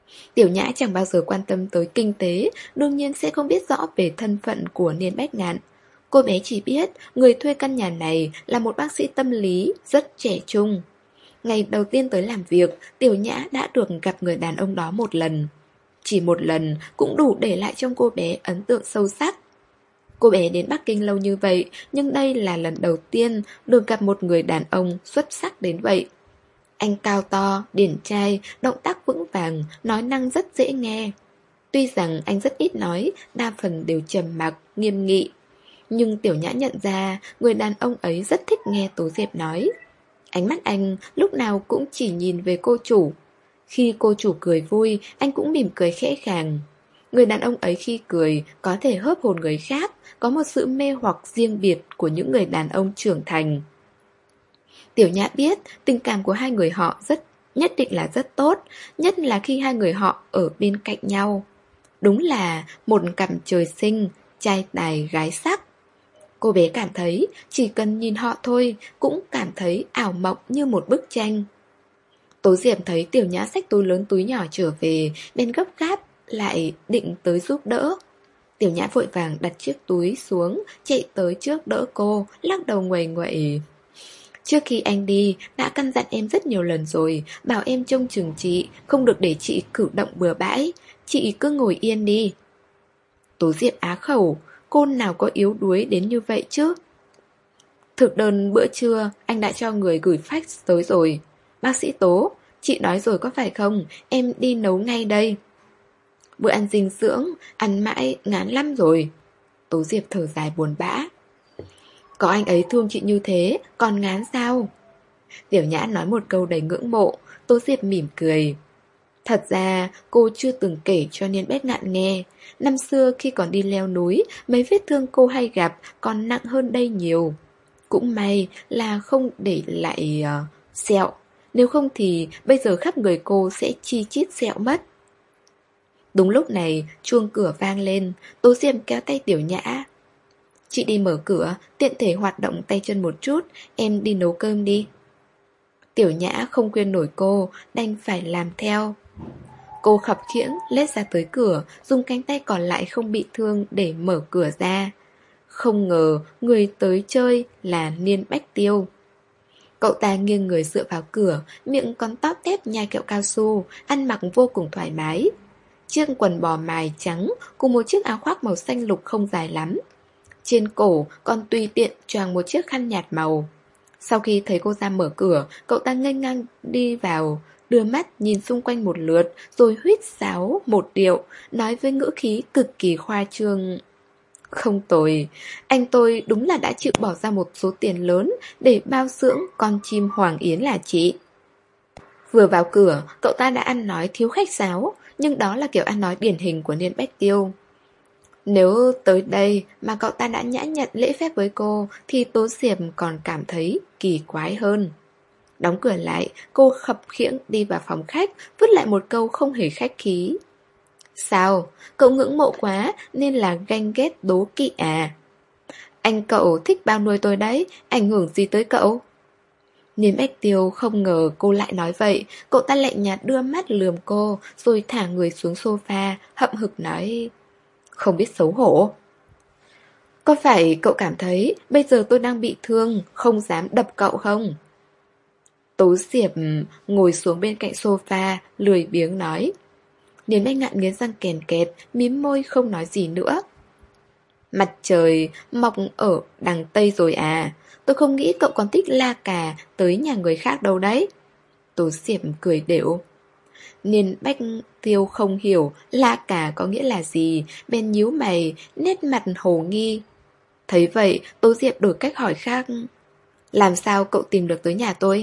S1: Tiểu Nhã chẳng bao giờ quan tâm tới kinh tế, đương nhiên sẽ không biết rõ về thân phận của Niên Bách Ngạn. Cô bé chỉ biết người thuê căn nhà này là một bác sĩ tâm lý rất trẻ trung. Ngày đầu tiên tới làm việc, Tiểu Nhã đã được gặp người đàn ông đó một lần. Chỉ một lần cũng đủ để lại trong cô bé ấn tượng sâu sắc. Cô bé đến Bắc Kinh lâu như vậy, nhưng đây là lần đầu tiên được gặp một người đàn ông xuất sắc đến vậy. Anh cao to, điển trai, động tác vững vàng, nói năng rất dễ nghe. Tuy rằng anh rất ít nói, đa phần đều trầm mặc, nghiêm nghị. Nhưng Tiểu Nhã nhận ra người đàn ông ấy rất thích nghe Tố Diệp nói. Ánh mắt anh lúc nào cũng chỉ nhìn về cô chủ. Khi cô chủ cười vui, anh cũng mỉm cười khẽ khàng. Người đàn ông ấy khi cười có thể hớp hồn người khác, có một sự mê hoặc riêng biệt của những người đàn ông trưởng thành. Tiểu Nhã biết tình cảm của hai người họ rất nhất định là rất tốt, nhất là khi hai người họ ở bên cạnh nhau. Đúng là một cặp trời sinh, trai tài gái sắc. Cô bé cảm thấy chỉ cần nhìn họ thôi cũng cảm thấy ảo mộng như một bức tranh. Tố Diệp thấy Tiểu Nhã xách túi lớn túi nhỏ trở về, bên gấp gáp lại định tới giúp đỡ. Tiểu Nhã vội vàng đặt chiếc túi xuống, chạy tới trước đỡ cô, lắc đầu nguầy nguậy. Trước khi anh đi, đã căn dặn em rất nhiều lần rồi, bảo em trông chừng chị, không được để chị cử động bừa bãi. Chị cứ ngồi yên đi. Tố Diệp á khẩu, cô nào có yếu đuối đến như vậy chứ? Thực đơn bữa trưa, anh đã cho người gửi fax tới rồi. Bác sĩ Tố, chị nói rồi có phải không, em đi nấu ngay đây. Bữa ăn dinh dưỡng, ăn mãi ngán lắm rồi. Tố Diệp thở dài buồn bã. Có anh ấy thương chị như thế, còn ngán sao? Tiểu Nhã nói một câu đầy ngưỡng mộ. Tố Diệp mỉm cười. Thật ra cô chưa từng kể cho Niên Bách Ngạn nghe. Năm xưa khi còn đi leo núi, mấy vết thương cô hay gặp còn nặng hơn đây nhiều. Cũng may là không để lại uh, sẹo. Nếu không thì bây giờ khắp người cô sẽ chi chít sẹo mất. Đúng lúc này chuông cửa vang lên. Tố Diệp kéo tay Tiểu Nhã. Chị đi mở cửa, tiện thể hoạt động tay chân một chút. Em đi nấu cơm đi. Tiểu Nhã không khuyên nổi cô, đành phải làm theo. Cô khập khiễng lết ra tới cửa, dùng cánh tay còn lại không bị thương để mở cửa ra. Không ngờ người tới chơi là Niên Bách Tiêu. Cậu ta nghiêng người dựa vào cửa, miệng còn tóp tép nhai kẹo cao su, ăn mặc vô cùng thoải mái. Chiếc quần bò mài trắng cùng một chiếc áo khoác màu xanh lục không dài lắm. Trên cổ còn tùy tiện choàng một chiếc khăn nhạt màu. Sau khi thấy cô ra mở cửa, cậu ta nghênh ngang đi vào, đưa mắt nhìn xung quanh một lượt, rồi huýt sáo một điệu, nói với ngữ khí cực kỳ khoa trương. Không tồi, anh tôi đúng là đã chịu bỏ ra một số tiền lớn để bao dưỡng con chim Hoàng Yến là chị. Vừa vào cửa, cậu ta đã ăn nói thiếu khách sáo, nhưng đó là kiểu ăn nói điển hình của Niên Bách Tiêu. Nếu tới đây mà cậu ta đã nhã nhặn lễ phép với cô thì Tố Diệp còn cảm thấy kỳ quái hơn. Đóng cửa lại, cô khập khiễng đi vào phòng khách, vứt lại một câu không hề khách khí. Sao? Cậu ngưỡng mộ quá nên là ganh ghét đố kỵ à? Anh cậu thích bao nuôi tôi đấy, ảnh hưởng gì tới cậu? Niên Bách Tiêu không ngờ cô lại nói vậy. Cậu ta lạnh nhạt đưa mắt lườm cô, rồi thả người xuống sofa, hậm hực nói: Không biết xấu hổ. Có phải cậu cảm thấy bây giờ tôi đang bị thương, không dám đập cậu không? Tố Diệp ngồi xuống bên cạnh sofa, lười biếng nói. Niên Bách Ngạn nghiến răng kèn kẹt, mím môi không nói gì nữa. Mặt trời mọc ở đằng Tây rồi à? Tôi không nghĩ cậu còn thích la cà tới nhà người khác đâu đấy. Tố Diệp cười đểu. Niên Bách Tiêu không hiểu la cà có nghĩa là gì, bèn nhíu mày, nét mặt hồ nghi. Thấy vậy, Tố Diệp đổi cách hỏi khác. Làm sao cậu tìm được tới nhà tôi?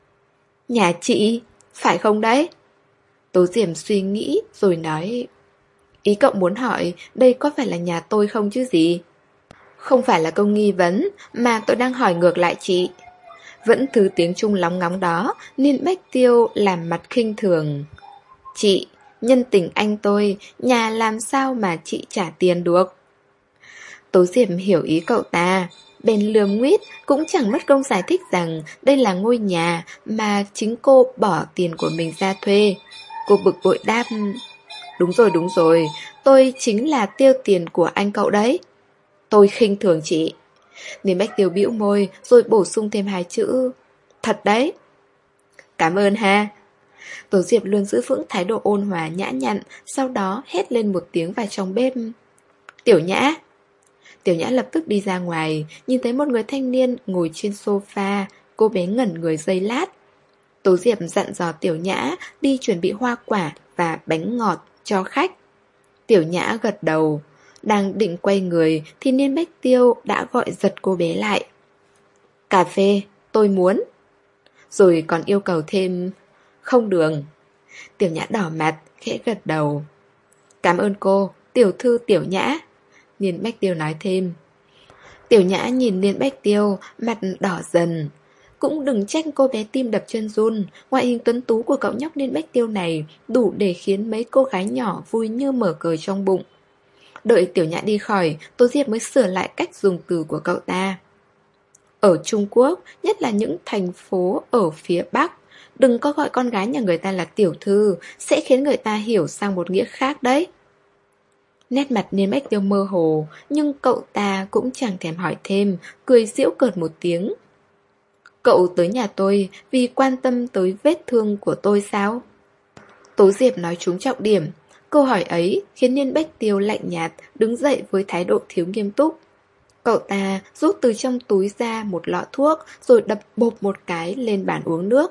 S1: Nhà chị, phải không đấy? Tố Diệp suy nghĩ rồi nói. Ý cậu muốn hỏi đây có phải là nhà tôi không chứ gì? Không phải là câu nghi vấn, mà tôi đang hỏi ngược lại chị. Vẫn thứ tiếng Trung lóng ngóng đó, Niên Bách Tiêu làm mặt khinh thường. Chị, nhân tình anh tôi, nhà làm sao mà chị trả tiền được? Tố Diệp hiểu ý cậu ta, bèn lườm nguýt, cũng chẳng mất công giải thích rằng đây là ngôi nhà mà chính cô bỏ tiền của mình ra thuê. Cô bực bội đáp: Đúng rồi, đúng rồi, tôi chính là tiêu tiền của anh cậu đấy. Tôi khinh thường chị. Niên Bách Tiêu bĩu môi rồi bổ sung thêm hai chữ: Thật đấy. Cảm ơn ha. Tố Diệp luôn giữ vững thái độ ôn hòa nhã nhặn, sau đó hét lên một tiếng vào trong bếp: Tiểu Nhã. Tiểu Nhã lập tức đi ra ngoài, nhìn thấy một người thanh niên ngồi trên sofa. Cô bé ngẩn người giây lát. Tố Diệp dặn dò Tiểu Nhã đi chuẩn bị hoa quả và bánh ngọt cho khách. Tiểu Nhã gật đầu. Đang định quay người thì Niên Bách Tiêu đã gọi giật cô bé lại. Cà phê, tôi muốn. Rồi còn yêu cầu thêm: Không đường. Tiểu Nhã đỏ mặt, khẽ gật đầu. Cảm ơn cô, tiểu thư Tiểu Nhã. Niên Bách Tiêu nói thêm. Tiểu Nhã nhìn Niên Bách Tiêu, mặt đỏ dần. Cũng đừng trách cô bé tim đập chân run. Ngoại hình tuấn tú của cậu nhóc Niên Bách Tiêu này đủ để khiến mấy cô gái nhỏ vui như mở cờ trong bụng. Đợi Tiểu Nhã đi khỏi, Tố Diệp mới sửa lại cách dùng từ của cậu ta. Ở Trung Quốc, nhất là những thành phố ở phía Bắc, đừng có gọi con gái nhà người ta là tiểu thư, sẽ khiến người ta hiểu sang một nghĩa khác đấy. Nét mặt Niên Bách Tiêu mơ hồ, nhưng cậu ta cũng chẳng thèm hỏi thêm, cười giễu cợt một tiếng. Cậu tới nhà tôi vì quan tâm tới vết thương của tôi sao? Tố Diệp nói trúng trọng điểm. Câu hỏi ấy khiến Niên Bách Tiêu lạnh nhạt, đứng dậy với thái độ thiếu nghiêm túc. Cậu ta rút từ trong túi ra một lọ thuốc rồi đập bộp một cái lên bàn uống nước.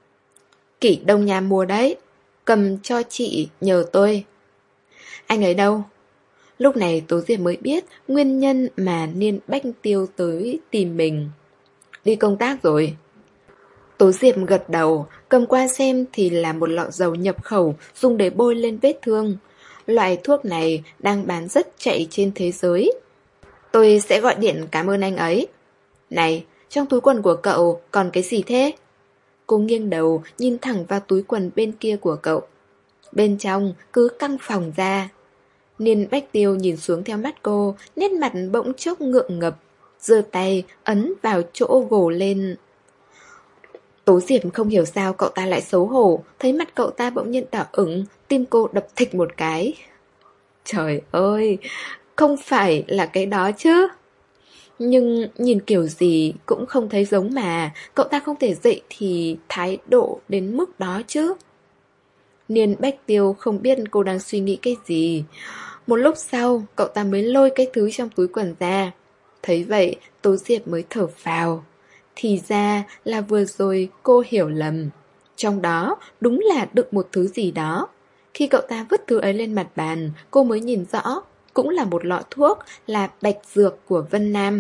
S1: Kỷ Đông Nhà mua đấy, cầm cho chị nhờ tôi. Anh ấy đâu? Lúc này Tố Diệp mới biết nguyên nhân mà Niên Bách Tiêu tới tìm mình. Đi công tác rồi. Tố Diệp gật đầu, cầm qua xem thì là một lọ dầu nhập khẩu dùng để bôi lên vết thương. Loại thuốc này đang bán rất chạy trên thế giới. Tôi sẽ gọi điện cảm ơn anh ấy. Này, trong túi quần của cậu còn cái gì thế? Cô nghiêng đầu nhìn thẳng vào túi quần bên kia của cậu. Bên trong cứ căng phòng ra. Niên Bách Tiêu nhìn xuống theo mắt cô, nét mặt bỗng chốc ngượng ngập, giơ tay ấn vào chỗ gồ lên. Tố Diệp không hiểu sao cậu ta lại xấu hổ, thấy mặt cậu ta bỗng nhiên đỏ ửng, tim cô đập thịch một cái. Trời ơi, không phải là cái đó chứ. Nhưng nhìn kiểu gì cũng không thấy giống mà, cậu ta không thể dậy thì thái độ đến mức đó chứ. Niên Bách Tiêu không biết cô đang suy nghĩ cái gì. Một lúc sau, cậu ta mới lôi cái thứ trong túi quần ra. Thấy vậy, Tố Diệp mới thở phào. Thì ra là vừa rồi cô hiểu lầm. Trong đó đúng là đựng một thứ gì đó. Khi cậu ta vứt thứ ấy lên mặt bàn, cô mới nhìn rõ. Cũng là một lọ thuốc, là bạch dược của Vân Nam.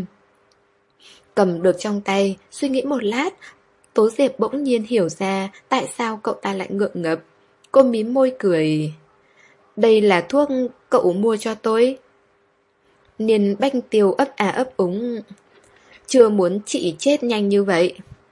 S1: Cầm được trong tay, suy nghĩ một lát, Tố Diệp bỗng nhiên hiểu ra tại sao cậu ta lại ngượng ngập. Cô mím môi cười. Đây là thuốc cậu mua cho tôi. Niên Bách Tiêu ấp à ấp úng. Chưa muốn chị chết nhanh như vậy.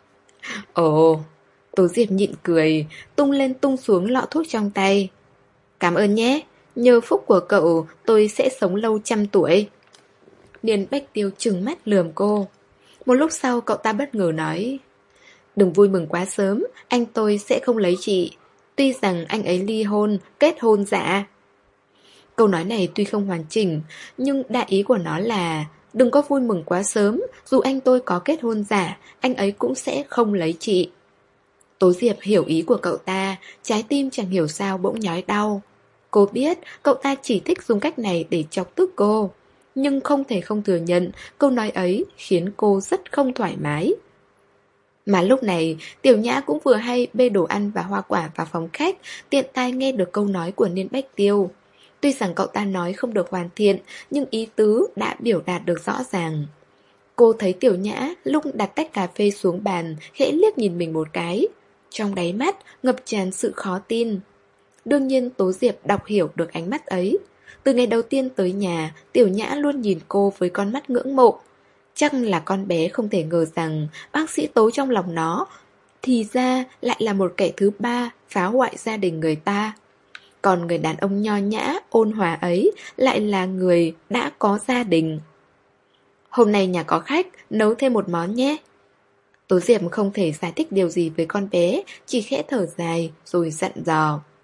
S1: Ồ, Tố Diệp nhịn cười, tung lên tung xuống lọ thuốc trong tay. Cảm ơn nhé, nhờ phúc của cậu tôi sẽ sống lâu trăm tuổi. Niên Bách Tiêu trừng mắt lườm cô. Một lúc sau cậu ta bất ngờ nói. Đừng vui mừng quá sớm, anh tôi sẽ không lấy chị. Tuy rằng anh ấy ly hôn, kết hôn giả. Câu nói này tuy không hoàn chỉnh, nhưng đại ý của nó là đừng có vui mừng quá sớm, dù anh tôi có kết hôn giả, anh ấy cũng sẽ không lấy chị. Tố Diệp hiểu ý của cậu ta, trái tim chẳng hiểu sao bỗng nhói đau. Cô biết cậu ta chỉ thích dùng cách này để chọc tức cô, nhưng không thể không thừa nhận câu nói ấy khiến cô rất không thoải mái. Mà lúc này, Tiểu Nhã cũng vừa hay bê đồ ăn và hoa quả vào phòng khách, tiện tai nghe được câu nói của Niên Bách Tiêu. Tuy rằng cậu ta nói không được hoàn thiện, nhưng ý tứ đã biểu đạt được rõ ràng. Cô thấy Tiểu Nhã lúc đặt tách cà phê xuống bàn, khẽ liếc nhìn mình một cái. Trong đáy mắt ngập tràn sự khó tin. Đương nhiên Tố Diệp đọc hiểu được ánh mắt ấy. Từ ngày đầu tiên tới nhà, Tiểu Nhã luôn nhìn cô với con mắt ngưỡng mộ. Chắc là con bé không thể ngờ rằng bác sĩ Tố trong lòng nó thì ra lại là một kẻ thứ ba phá hoại gia đình người ta. Còn người đàn ông nho nhã, ôn hòa ấy lại là người đã có gia đình. Hôm nay nhà có khách, nấu thêm một món nhé. Tố Diệp không thể giải thích điều gì với con bé, chỉ khẽ thở dài rồi dặn dò.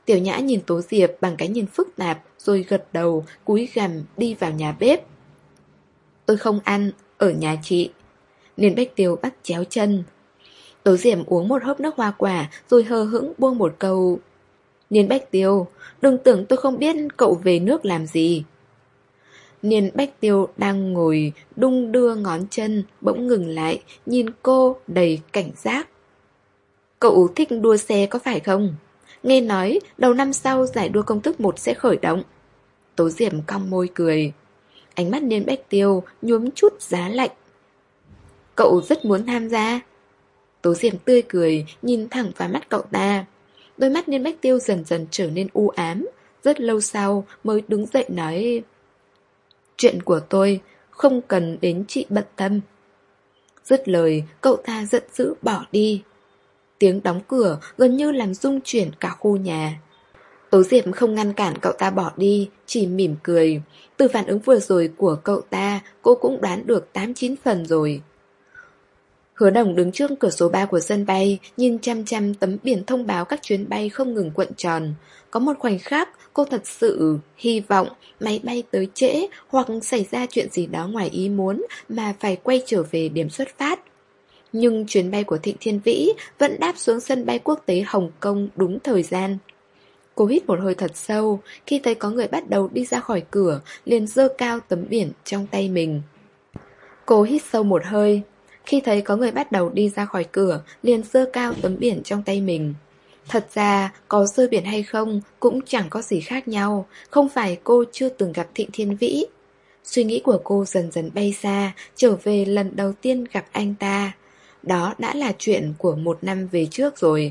S1: Tiểu Nhã nhìn Tố Diệp bằng cái nhìn phức tạp, rồi gật đầu, cúi gằm đi vào nhà bếp. Tôi không ăn, ở nhà chị. Niên Bách Tiêu bắt chéo chân. Tố Diệp uống một hớp nước hoa quả, rồi hờ hững buông một câu. Niên Bách Tiêu, đừng tưởng tôi không biết cậu về nước làm gì. Niên Bách Tiêu đang ngồi đung đưa ngón chân, bỗng ngừng lại, nhìn cô đầy cảnh giác. Cậu thích đua xe có phải không? Nghe nói đầu năm sau giải đua công thức một sẽ khởi động. Tố Diệp cong môi cười. Ánh mắt Niên Bách Tiêu nhuốm chút giá lạnh. Cậu rất muốn tham gia. Tố Diệp tươi cười, nhìn thẳng vào mắt cậu ta. Đôi mắt Niên Bách Tiêu dần dần trở nên u ám. Rất lâu sau mới đứng dậy nói: Chuyện của tôi không cần đến chị bận tâm. Dứt lời, cậu ta giận dữ bỏ đi. Tiếng đóng cửa gần như làm rung chuyển cả khu nhà. Tố Diệp không ngăn cản cậu ta bỏ đi, chỉ mỉm cười. Từ phản ứng vừa rồi của cậu ta, cô cũng đoán được tám chín phần rồi. Hứa Đồng đứng trước cửa số ba của sân bay, nhìn chăm chăm tấm biển thông báo các chuyến bay không ngừng cuộn tròn. Có một khoảnh khắc, cô thật sự hy vọng máy bay tới trễ hoặc xảy ra chuyện gì đó ngoài ý muốn mà phải quay trở về điểm xuất phát. Nhưng chuyến bay của Thịnh Thiên Vĩ vẫn đáp xuống sân bay quốc tế Hồng Kông đúng thời gian. Cô hít một hơi thật sâu, khi thấy có người bắt đầu đi ra khỏi cửa, liền giơ cao tấm biển trong tay mình. Cô hít sâu một hơi, khi thấy có người bắt đầu đi ra khỏi cửa, liền giơ cao tấm biển trong tay mình. Thật ra, có giơ biển hay không cũng chẳng có gì khác nhau, không phải cô chưa từng gặp Thịnh Thiên Vĩ. Suy nghĩ của cô dần dần bay xa, trở về lần đầu tiên gặp anh ta. Đó đã là chuyện của một năm về trước rồi.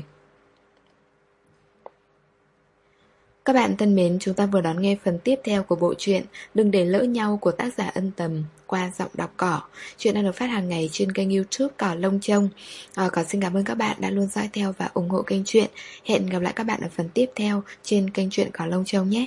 S1: Các bạn thân mến, chúng ta vừa đón nghe phần tiếp theo của bộ truyện Đừng để lỡ nhau của tác giả Ân Tầm qua giọng đọc Cỏ. Chuyện đang được phát hàng ngày trên kênh YouTube Cỏ Lông Trông. À, Cỏ xin cảm ơn các bạn đã luôn dõi theo và ủng hộ kênh truyện. Hẹn gặp lại các bạn ở phần tiếp theo trên kênh truyện Cỏ Lông Trông nhé.